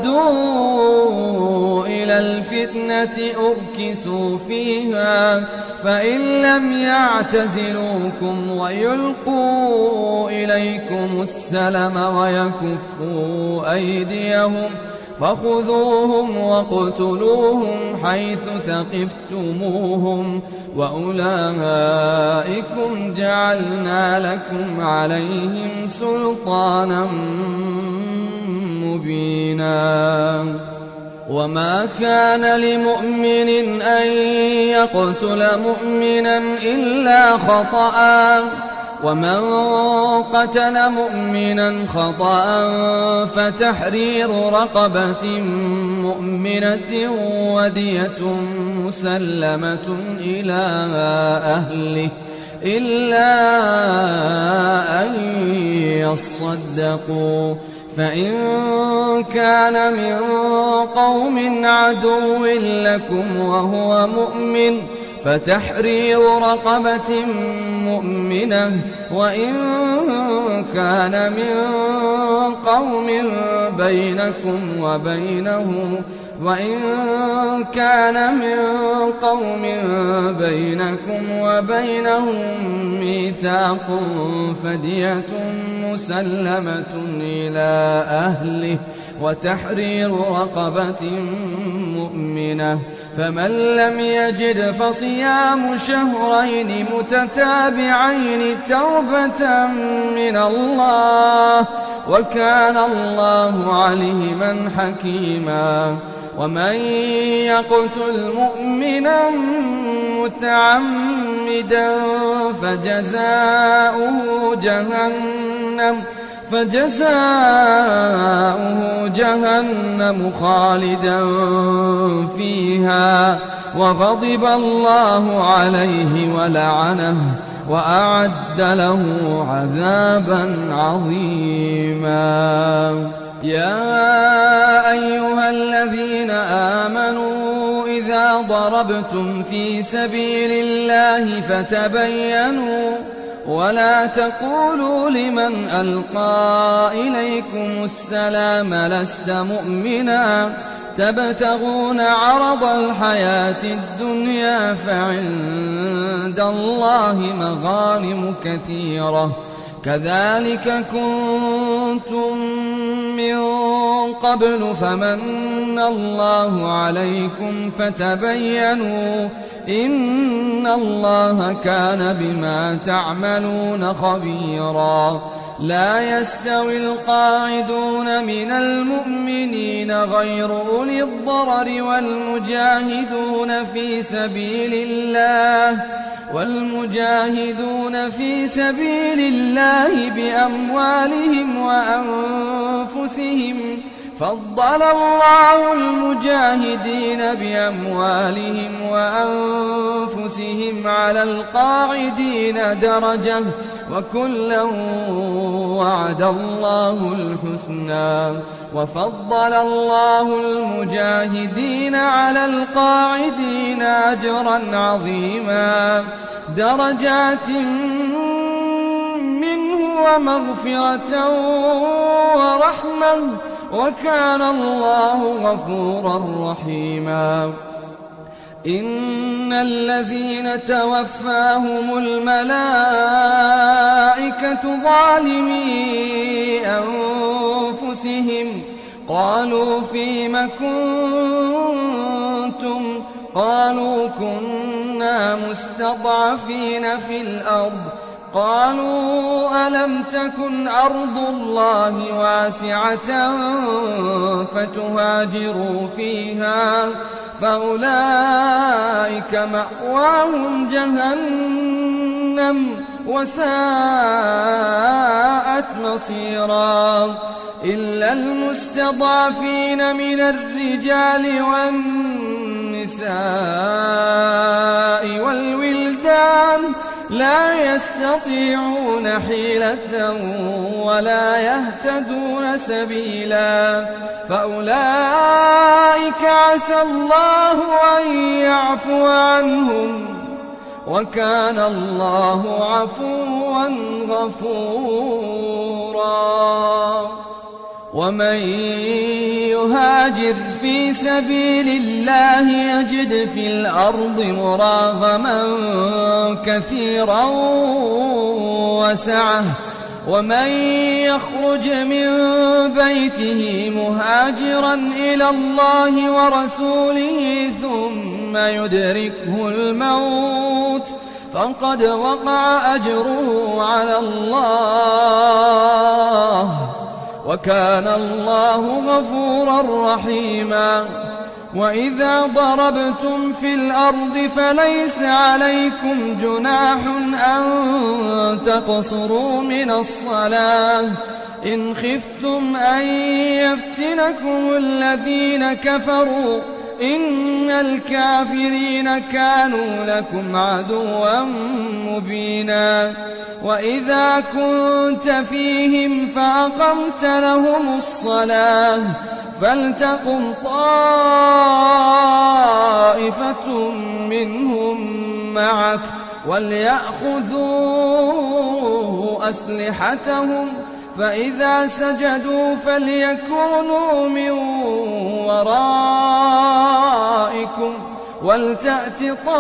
ردوا إلى الفتنة أركسوا فيها فإن لم يعتزلوكم ويلقوا إليكم السلم ويكفوا أيديهم فخذوهم واقتلوهم حيث ثقفتموهم وأولئكم جعلنا لكم عليهم سلطانا مبينا وما كان لمؤمن أن يقتل مؤمنا إلا خطأ ومن قتل مؤمنا خطأ فتحرير رقبة مؤمنة ودية مسلمة إلى أهله إلا أن يصدقوا فإن كان من قوم عدو لكم وهو مؤمن فتحرير رقبة مؤمنة وإن كان من قوم بينكم وبينهم وإن كان من قوم بينكم وبينهم ميثاق فدية مسلمة إلى أهله وتحرير رقبة مؤمنة فمن لم يجد فصيام شهرين متتابعين توبة من الله وكان الله عليما حكيما ومن يقتل مؤمنا متعمدا فجزاؤه جهنم فجزاؤه جهنم خالدا فيها وغضب الله عليه ولعنه وأعد له عذابا عظيما. يا أيها الذين آمنوا إذا ضربتم في سبيل الله فتبينوا ولا تقولوا لمن ألقى إليكم السلام لست مؤمنا تبتغون عرض الحياة الدنيا فعند الله مغانم كثيرة كذلك كنتم من قبل فمن الله عليكم فتبينوا إن الله كان بما تعملون خبيرا. لا يستوي القاعدون من المؤمنين غير أولي الضرر والمجاهدون في سبيل الله والمجاهدون في سبيل الله بأموالهم وأنفسهم فضل الله المجاهدين بأموالهم وأنفسهم على القاعدين درجة وكلا وعد الله الحسنى وفضل الله المجاهدين على القاعدين أجرا عظيما درجات منه ومغفرة ورحمة وكان الله غفورا رحيما. إن الذين توفاهم الملائكة ظالمي أنفسهم قالوا فيم كنتم قالوا كنا مستضعفين في الأرض قالوا ألم تكن أرض الله واسعة فتهاجروا فيها فأولئك مأواهم جهنم وساءت مصيرا إلا المستضعفين من الرجال والنساء والولدان لا يستطيعون حيلة ولا يهتدون سبيلا فأولئك عسى الله أن يعفو عنهم وكان الله عفوا غفورا. ومن يهاجر في سبيل الله يجد في الأرض مراغما كثيرا وسعة ومن يخرج من بيته مهاجرا إلى الله ورسوله ثم يدركه الموت فقد وقع أجره على الله وكان الله غفورا رحيما. وإذا ضربتم في الأرض فليس عليكم جناح أن تقصروا من الصلاة إن خفتم أن يفتنكم الذين كفروا إن الكافرين كانوا لكم عدوا مبينا. وإذا كنت فيهم فأقمت لهم الصلاة فلتقم طائفة منهم معك وليأخذوا أسلحتهم فإذا سجدوا فليكونوا من ورائكم ولتأت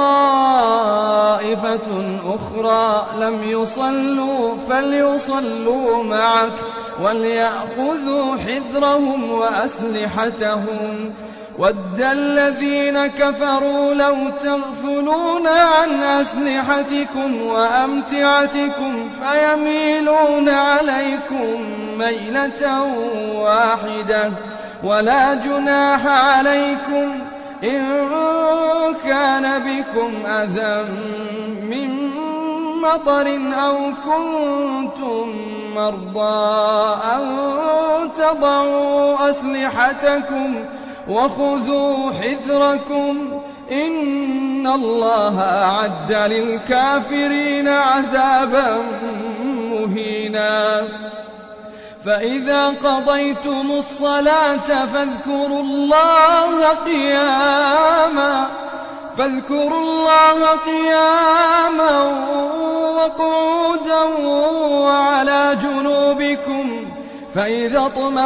طائفة أخرى لم يصلوا فليصلوا معك وليأخذوا حذرهم وأسلحتهم ود الذين كفروا لو تغفلون عن أسلحتكم وأمتعتكم فيميلون عليكم ميلة واحدة ولا جناح عليكم إن كان بكم أذى من مطر أو كنتم مرضى أن تضعوا أسلحتكم وخذوا حذركم إن الله أعد للكافرين عذابا مهينا فإذا قضيتم الصلاة فاذكروا الله قياما فاذكروا الله قياما وقعودا وعلى جنوبكم فإذا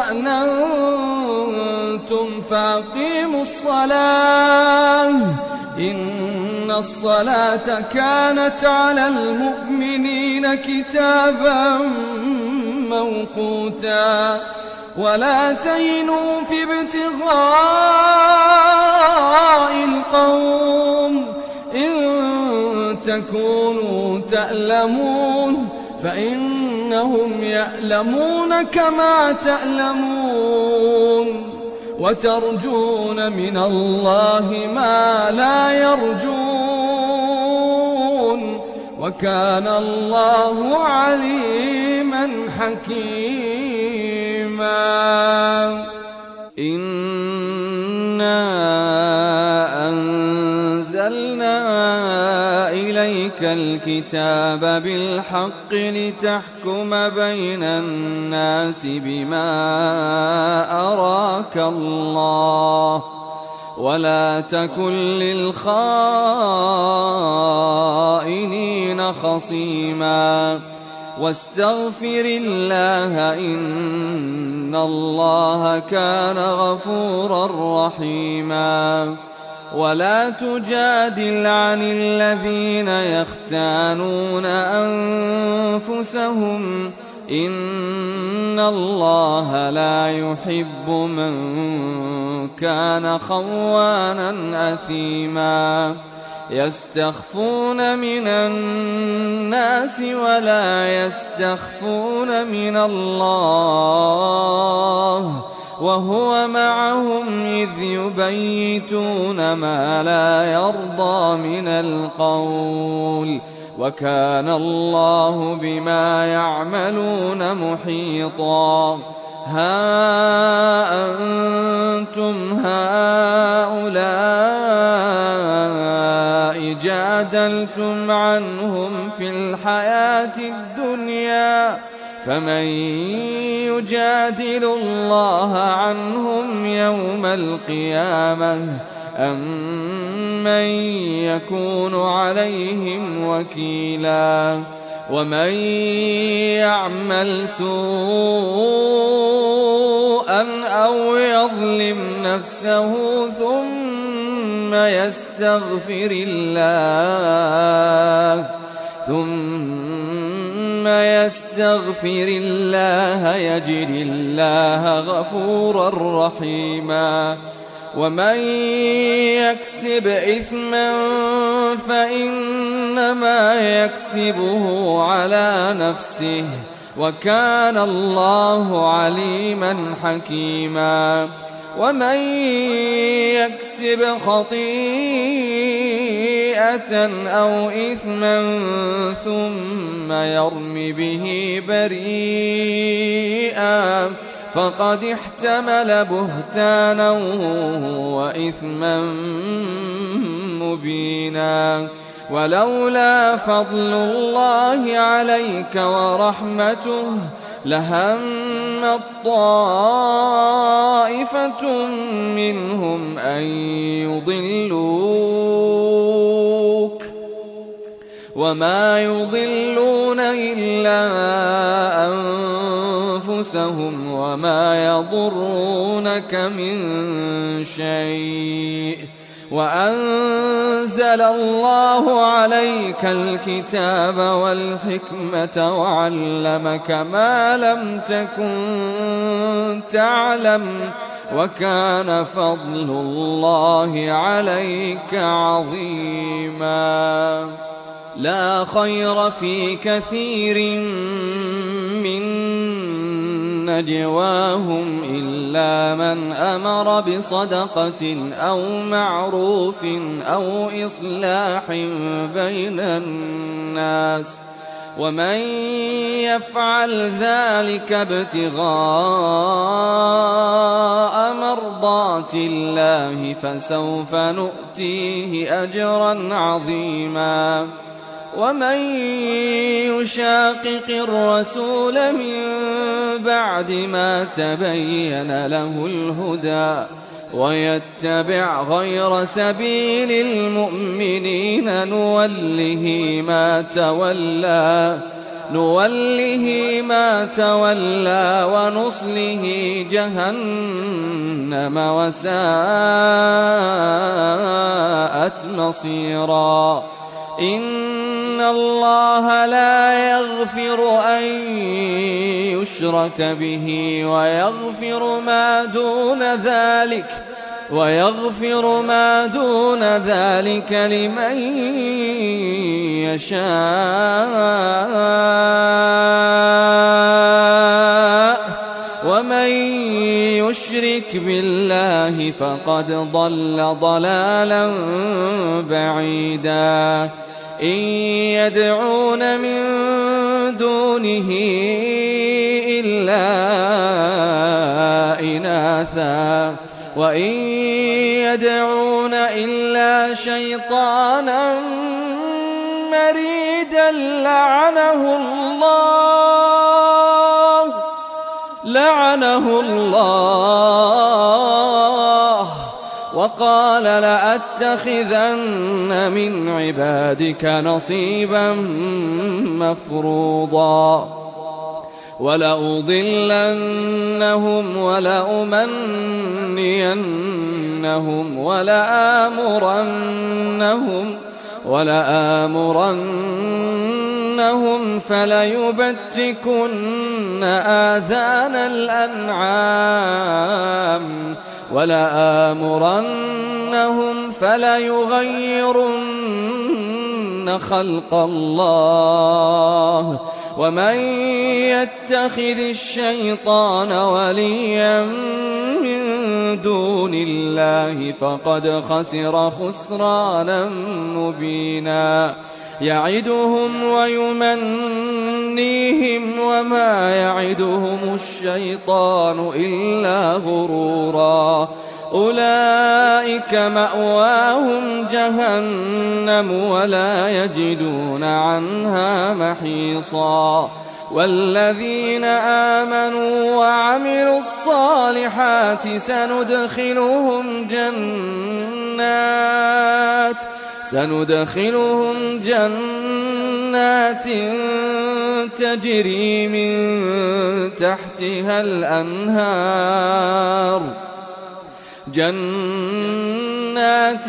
اطمأننتم فأقيموا الصلاة إن الصلاة كانت على المؤمنين كتابا موقوتا ولا تهنوا في ابتغاء القوم إن تكونوا تألمون فإنهم يألمون كما تألمون وترجون من الله ما لا يرجون وكان الله عليما حكيما إنا أنزلنا إليك الكتاب بالحق لتحكم بين الناس بما أراك الله ولا تكن للخائنين خصيما واستغفر الله إن الله كان غفورا رحيما ولا تجادل عن الذين يختانون أنفسهم إن الله لا يحب من كان خوانا أثيما يستخفون من الناس ولا يستخفون من الله وهو معهم إذ يبيتون ما لا يرضى من القول وكان الله بما يعملون محيطا ها أنتم هؤلاء جادلتم عنهم في الحياة الدنيا فمن يجادل الله عنهم يوم القيامة أم من يكون عليهم وكيلا ومن يعمل سوءا أو يظلم نفسه ثم يستغفر الله ثم يستغفر الله يجد الله غفورا رحيما ومن يكسب إثما فإنما يكسبه على نفسه وكان الله عليما حكيما ومن يكسب خطيئة أو إثما ثم يرم به بريئا فقد احتمل بهتانا وإثما مبينا ولولا فضل الله عليك ورحمته لهمت طائفة منهم أن يضلوك وما يضلون إلا أنفسهم وما يضرونك من شيء. وأنزل الله عليك الكتاب والحكمة وعلمك ما لم تكن تعلم وكان فضل الله عليك عظيما. لا خير في كثير من نجواهم إلا من أمر بصدقة أو معروف أو إصلاح بين الناس ومن يفعل ذلك ابتغاء مرضات الله فسوف نؤتيه أجرا عظيما. ومن يشاقق الرسول من بعد ما تبين له الهدى ويتبع غير سبيل المؤمنين نوله ما تولى نوله ما تولى ونصله جهنم وساءت مصيرا. إن الله لا يغفر أن يشرك به ويغفر ما دون ذلك ويغفر ما دون ذلك لمن يشاء. ومن يشرك بالله فقد ضل ضلالا بعيدا. إن يدعون من دونه إلا إناثا وإن يدعون إلا شيطانا مريدا لعنه الله لعنه الله وقال لأتخذن من عبادك نصيبا مفروضا. ولأضلنهم ولأمنينهم ولآمرنهم ولآمرنهم فليبتكن آذان الأنعام ولآمرنهم فليغيرن خلق الله. ومن يتخذ الشيطان وليا من دون الله فقد خسر خسرانا مبينا. يعدهم ويمنيهم وما يعدهم الشيطان إلا غرورا. أولئك مأواهم جهنم ولا يجدون عنها محيصا. والذين آمنوا وعملوا الصالحات سندخلهم جنات سندخلهم جنات تجري من تحتها الأنهار جنات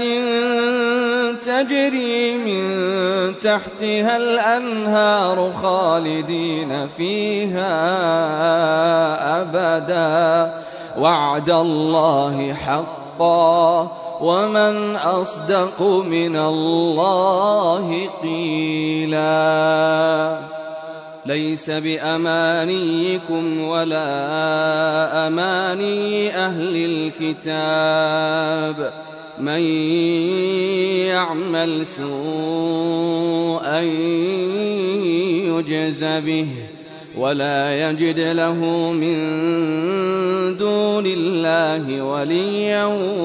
تجري من تحتها الأنهار خالدين فيها أبدا. وعد الله حقا ومن أصدق من الله قيلا. ليس بأمانيكم ولا أماني أهل الكتاب من يعمل سوءا يجز به ولا يجد له من دون الله وليا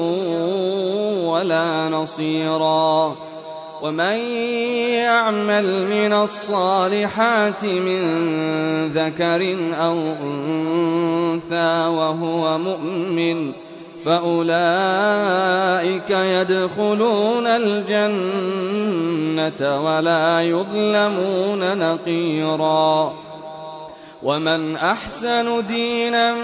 ولا نصيرا. ومن يعمل من الصالحات من ذكر أو أنثى وهو مؤمن فأولئك أولئك يدخلون الجنة ولا يظلمون نقيرا ومن أحسن دينا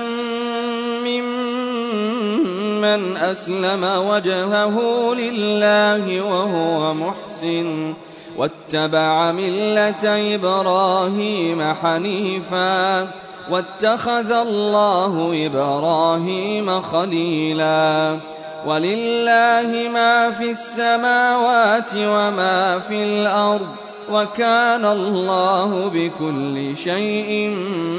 ممن أسلم وجهه لله وهو محسن واتبع ملة إبراهيم حنيفا واتخذ الله إبراهيم خليلا ولله ما في السماوات وما في الأرض وكان الله بكل شيء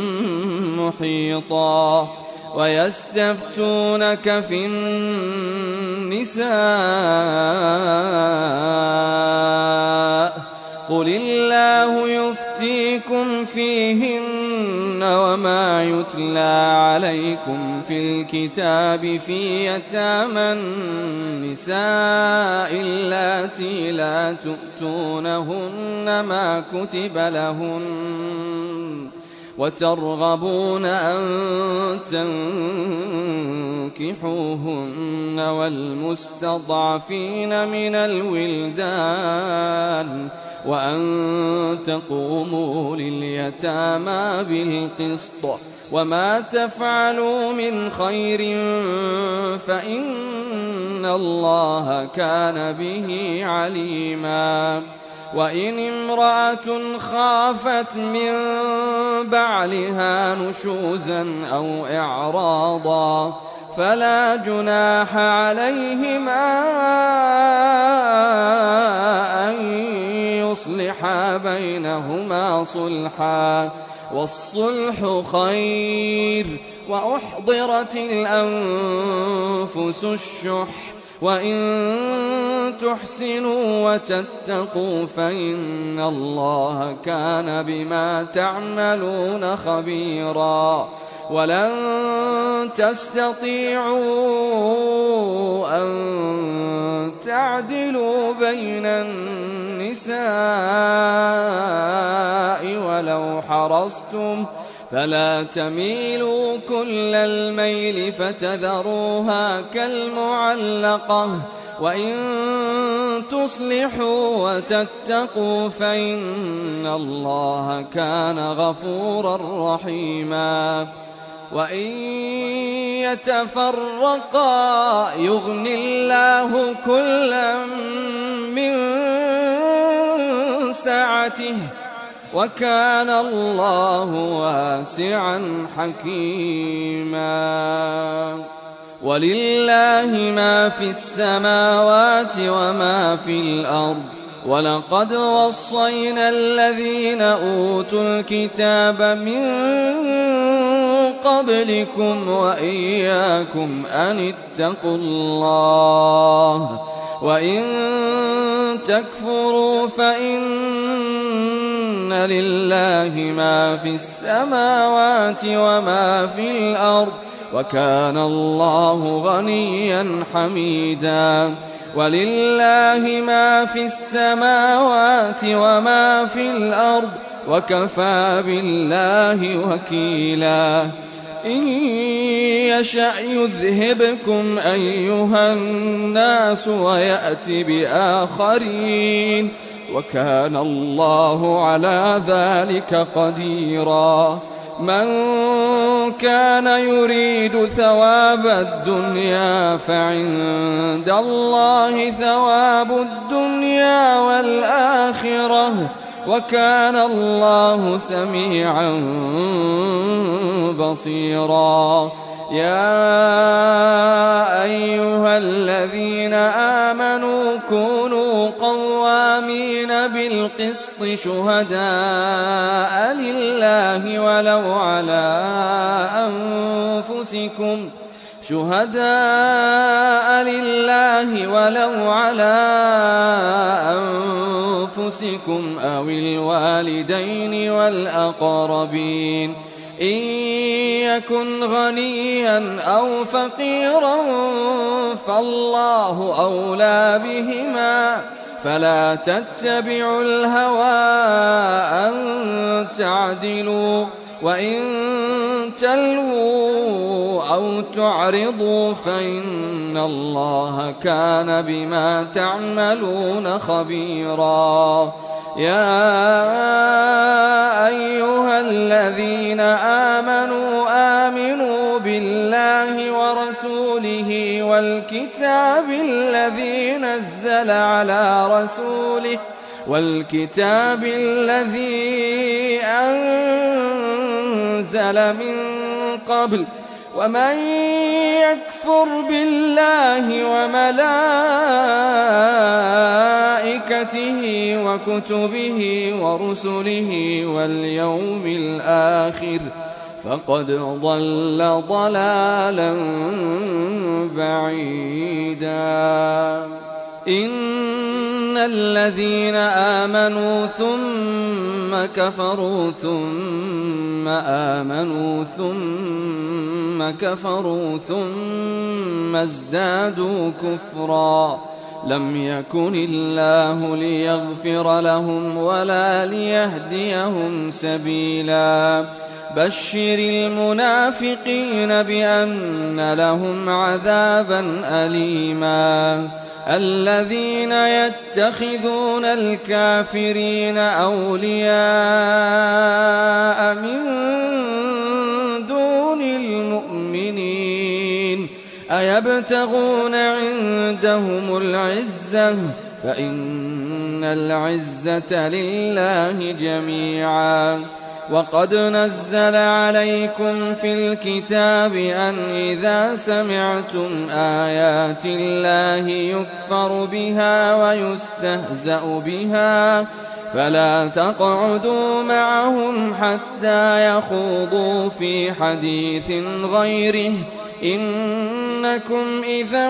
محيطا ويستفتونك في النساء قل الله يفتيكم فيهن وما يتلى عليكم في الكتاب في يتامى النساء اللاتي لا تؤتونهن ما كتب لهن وترغبون أن تنكحوهن والمستضعفين من الولدان وأن تقوموا لليتامى بالقسط وما تفعلوا من خير فإن الله كان به عليما وإن امرأة خافت من بعلها نشوزا أو إعراضا فلا جناح عليهما أن يصلحا بينهما صلحا والصلح خير وأحضرت الأنفس الشح وإن تحسنوا وتتقوا فإن الله كان بما تعملون خبيرا ولن تستطيعوا أن تعدلوا بين النساء ولو حرصتم فلا تميلوا كل الميل فتذروها كالمعلقة وإن تصلحوا وتتقوا فإن الله كان غفورا رحيما وإن يتفرقا يغن الله كلا من سعته وكان الله واسعا حكيما ولله ما في السماوات وما في الأرض ولقد وصينا الذين أوتوا الكتاب من قبلكم وإياكم أن اتقوا الله وإن تكفروا فإن لله ما في السماوات وما في الأرض وكان الله غنيا حميدا ولله ما في السماوات وما في الأرض وكفى بالله وكيلا إن يشأ يذهبكم أيها الناس ويأتي بآخرين وكان الله على ذلك قديرا من كان يريد ثواب الدنيا فعند الله ثواب الدنيا والآخرة وكان الله سميعا بصيرا يا أيها الذين آمنوا كونوا قوامين بالقسط شهداء لله ولو على أنفسكم شهداء لله ولو على أنفسكم أو الوالدين والأقربين إن يكن غنيا أو فقيرا فالله أولى بهما فلا تتبعوا الهوى أن تعدلوا وإن تلووا أو تعرضوا فإن الله كان بما تعملون خبيرا. يا أيها الذين آمنوا آمنوا بالله ورسوله والكتاب الذي نزل على رسوله والكتاب الذي أنزل من قبل ومن يكفر بالله وملائكته وكتبه ورسله واليوم الآخر فقد ضل ضلالا بعيدا. إن الذين آمنوا ثم كفروا ثم آمنوا ثم كفروا ثم ازدادوا كفرا لم يكن الله ليغفر لهم ولا ليهديهم سبيلا. بشر المنافقين بأن لهم عذابا أليما. الذين يتخذون الكافرين أولياء من دون المؤمنين أيبتغون عندهم العزة فإن العزة لله جميعا. وقد نزل عليكم في الكتاب أن إذا سمعتم آيات الله يكفر بها ويستهزأ بها فلا تقعدوا معهم حتى يخوضوا في حديث غيره إنكم إذا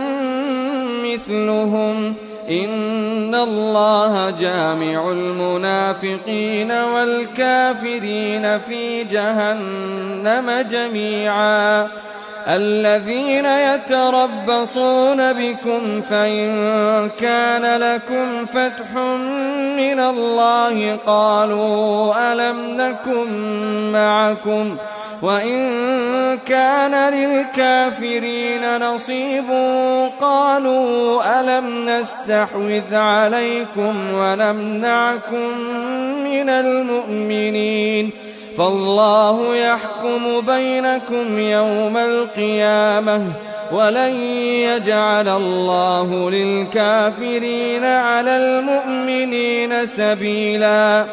مثلهم إن الله جامع المنافقين والكافرين في جهنم جميعا. الذين يتربصون بكم فإن كان لكم فتح من الله قالوا ألم نكن معكم وإن كان للكافرين نصيب قالوا ألم نستحوذ عليكم ونمنعكم من المؤمنين فالله يحكم بينكم يوم القيامة ولن يجعل الله للكافرين على المؤمنين سبيلا.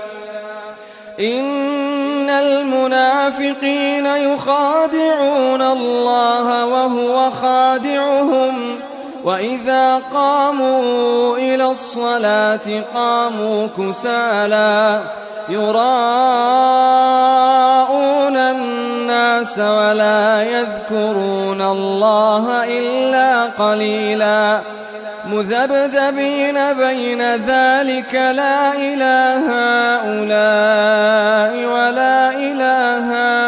إن المنافقين يخادعون الله وهو خادعهم وإذا قاموا إلى الصلاة قاموا كسالى يراءون الناس ولا يذكرون الله إلا قليلا. مذبذبين بين ذلك لا إله هؤلاء ولا إله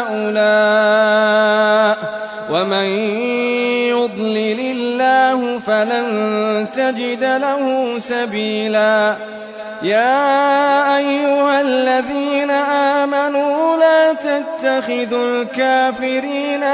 هؤلاء ومن يضلل الله فلن تجد له سبيلا. يا أيها الذين آمنوا لا تتخذوا الكافرين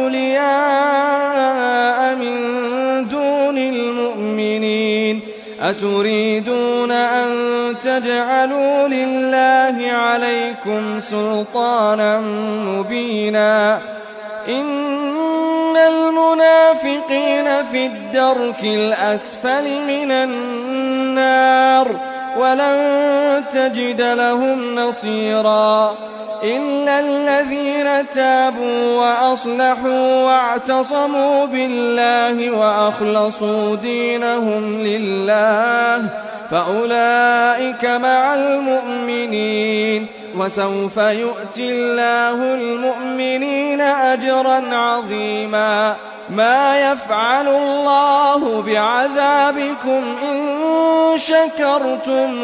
أولياء من دون المؤمنين أتريدون أن تجعلوا لله عليكم سلطانا مبينا. إن المنافقين في الدرك الأسفل من النار ولن تجد لهم نصيرا. إلا الذين تابوا وأصلحوا واعتصموا بالله وأخلصوا دينهم لله فأولئك مع المؤمنين وسوف يؤتي الله المؤمنين أجرا عظيما. ما يفعل الله بعذابكم إن شكرتم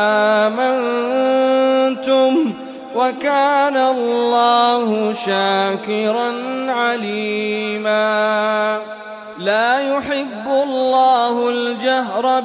وآمنتم وكان الله شاكرا عليما. لا يحب الله الجهر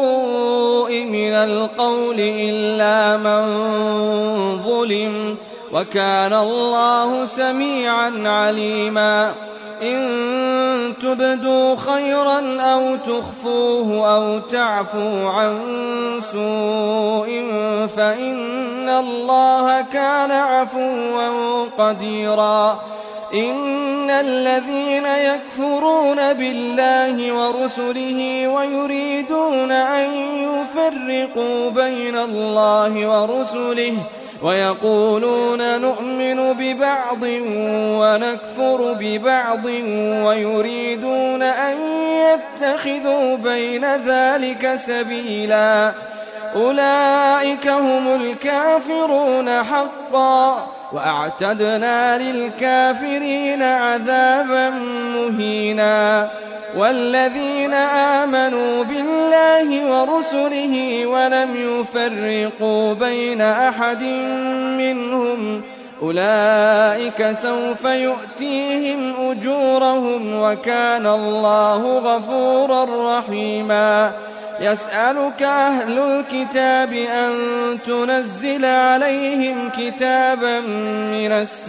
بالسوء من القول إلا من ظلم وكان الله سميعا عليما إن تبدوا خيرا أو تخفوه أو تعفوا عن سوء فإن الله كان عفوا قديرا إن الذين يكفرون بالله ورسله ويريدون أن يفرقوا بين الله ورسله ويقولون نؤمن ببعض ونكفر ببعض ويريدون أن يتخذوا بين ذلك سبيلا أولئك هم الكافرون حقا وأعتدنا للكافرين عذابا مهينا والذين آمنوا بالله ورسله ولم يفرقوا بين أحد منهم أولئك سوف يؤتيهم أجورهم وكان الله غفورا رحيما يسألك أهل الكتاب أن تنزل عليهم كتابا من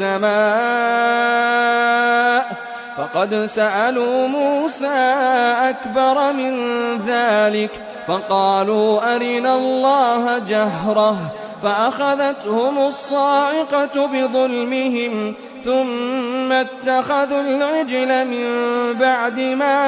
السماء فقد سألوا موسى أكبر من ذلك فقالوا أرنا الله جهرة فأخذتهم الصاعقة بظلمهم ثم اتخذوا العجل من بعد ما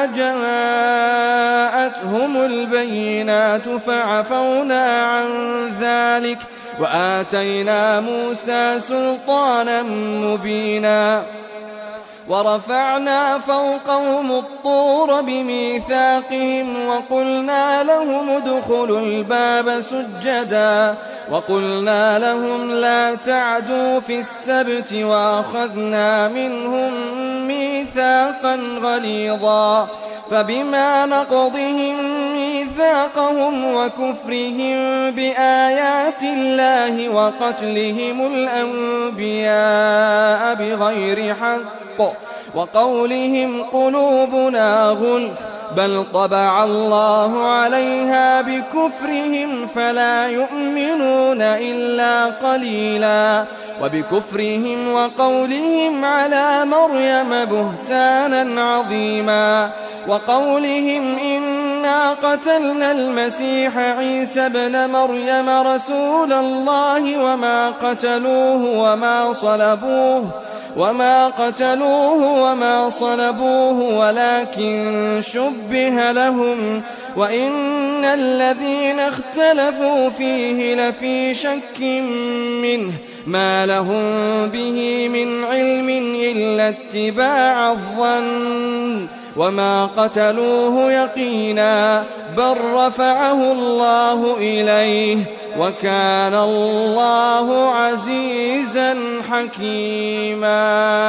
جاءتهم البينات فعفونا عن ذلك وآتينا موسى سلطانا مبينا ورفعنا فوقهم الطور بميثاقهم وقلنا لهم ادخلوا الباب سجدا وقلنا لهم لا تعدوا في السبت وأخذنا منهم ميثاقا غليظا فبما نقضهم ميثاقهم وكفرهم بآيات الله وقتلهم الأنبياء بغير حق وقولهم قلوبنا غلف بل طبع الله عليها بكفرهم فلا يؤمنون إلا قليلا وبكفرهم وقولهم على مريم بهتانا عظيما وقولهم إنا قتلنا المسيح عيسى ابن مريم رسول الله وما قتلوه وما صلبوه وما قتلوه وما صلبوه ولكن شبه لهم وإن الذين اختلفوا فيه لفي شك منه ما لهم به من علم إلا اتباع الظن وما قتلوه يقينا بل رفعه الله إليه وكان الله عزيزا حكيما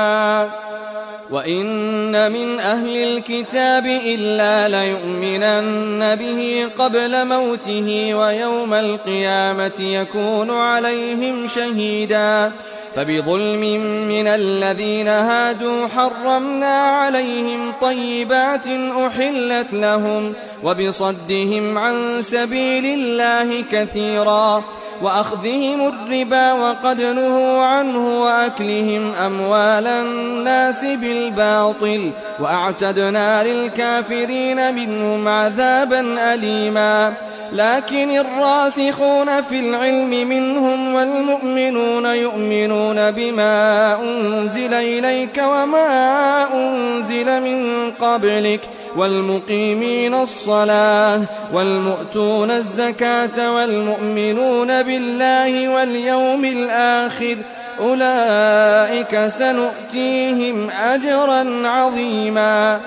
وإن من أهل الكتاب إلا ليؤمنن به قبل موته ويوم القيامة يكون عليهم شهيدا فبظلم من الذين هادوا حرمنا عليهم طيبات أحلت لهم وبصدهم عن سبيل الله كثيرا وأخذهم الربا وقد نهوا عنه وأكلهم أموال الناس بالباطل وأعتدنا للكافرين منهم عذابا أليما لكن الراسخون في العلم منهم والمؤمنون يؤمنون بما أنزل إليك وما أنزل من قبلك والمقيمين الصلاة والمؤتون الزكاة والمؤمنون بالله واليوم الآخر أولئك سنؤتيهم أجرا عظيما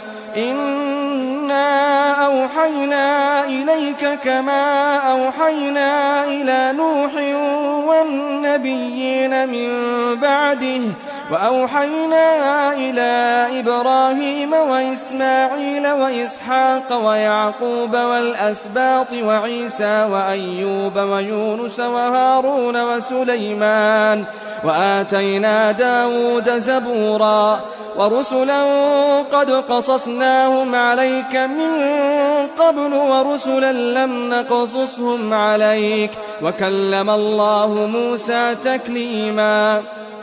إنا أوحينا إليك كما أوحينا إلى نوح والنبيين من بعده وأوحينا إلى إبراهيم وإسماعيل وإسحاق ويعقوب والأسباط وعيسى وأيوب ويونس وهارون وسليمان وآتينا داود زبورا ورسلا قد قصصناهم عليك من قبل ورسلا لم نقصصهم عليك وكلم الله موسى تكليما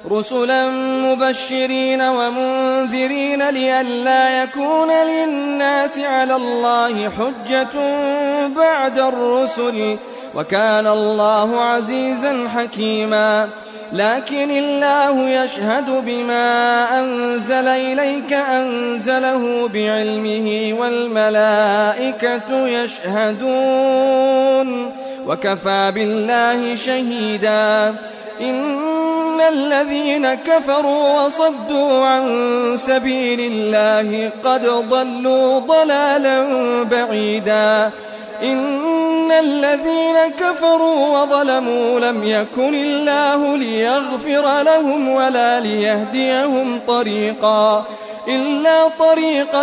رسلا مبشرين ومنذرين لئلا يكون للناس على الله حجة بعد الرسل، وكان الله عزيزا حكيما. لكن الله يشهد بما أنزل إليك أنزله بعلمه والملائكة يشهدون وكفى بالله شهيدا. إن الذين كفروا وصدوا عن سبيل الله قد ضلوا ضلالا بعيدا. إن الذين كفروا وظلموا لم يكن الله ليغفر لهم ولا ليهديهم طريقا إلا طريق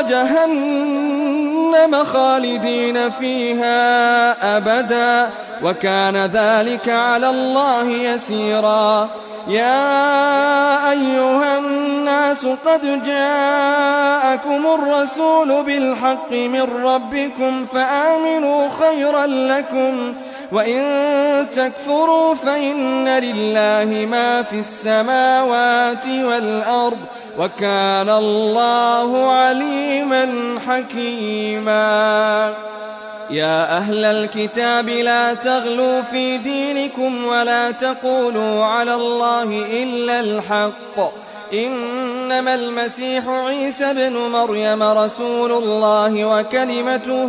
جهنم خالدين فيها أبدا، وكان ذلك على الله يسيرا. يا أيها الناس قد جاءكم الرسول بالحق من ربكم فآمنوا خيرا لكم، وإن تكفروا فإن لله ما في السماوات والأرض، وكان الله عليما حكيما. يا أهل الكتاب لا تغلوا في دينكم ولا تقولوا على الله إلا الحق، إنما المسيح عيسى ابن مريم رسول الله وكلمته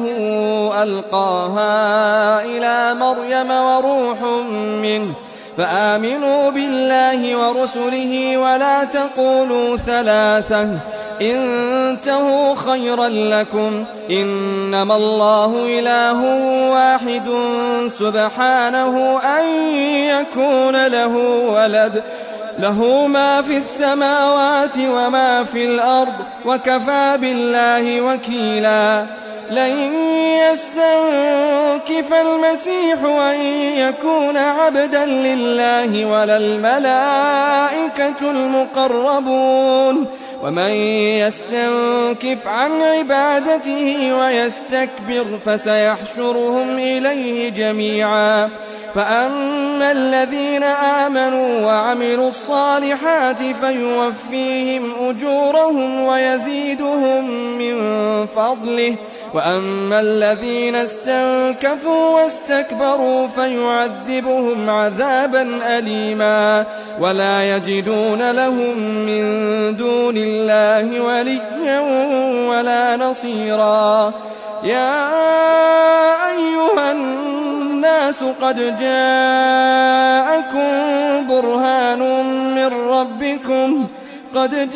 ألقاها إلى مريم وروح منه، فآمنوا بالله ورسله ولا تقولوا ثلاثة، انتهوا خيرا لكم، إنما الله إله واحد سبحانه أن يكون له ولد، له ما في السماوات وما في الأرض، وكفى بالله وكيلا. لن يستنكف المسيح أن يكون عبدا لله ولا الملائكة المقربون، ومن يستنكف عن عبادته ويستكبر فسيحشرهم إليه جميعا. فأما الذين آمنوا وعملوا الصالحات فيوفيهم أجورهم ويزيدهم من فضله، وأما الذين استنكفوا واستكبروا فيعذبهم عذابا أليما، ولا يجدون لهم من دون الله وليا ولا نصيرا. يا أيها الناس قد جاءكم برهان من ربكم قد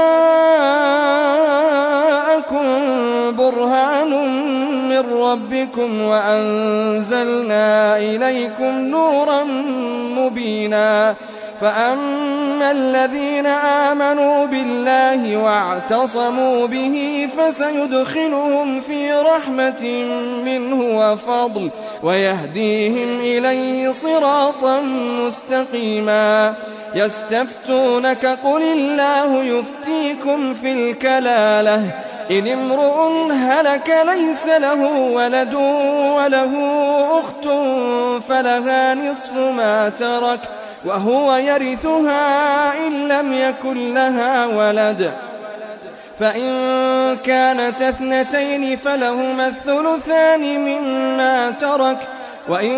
جاءكم برهان من ربكم وأنزلنا إليكم نورا مبينا. فأما الذين آمنوا بالله واعتصموا به فسيدخلهم في رحمة منه وفضل ويهديهم إليه صراطا مستقيما. يستفتونك قل الله يفتيكم في الكلالة إن امرؤ هلك ليس له ولد وله أخت فلها نصف ما ترك وهو يرثها إن لم يكن لها ولد، فإن كانت اثنتين فلهما الثلثان مما ترك، وإن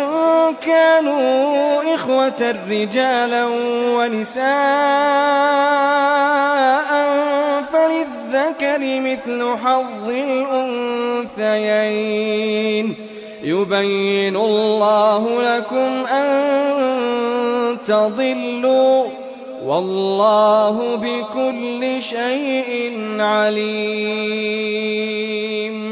كانوا إخوة رجالا ونساء فللذكر مثل حظ الأنثيين. يبين الله لكم أن تضلوا والله بكل شيء عليم.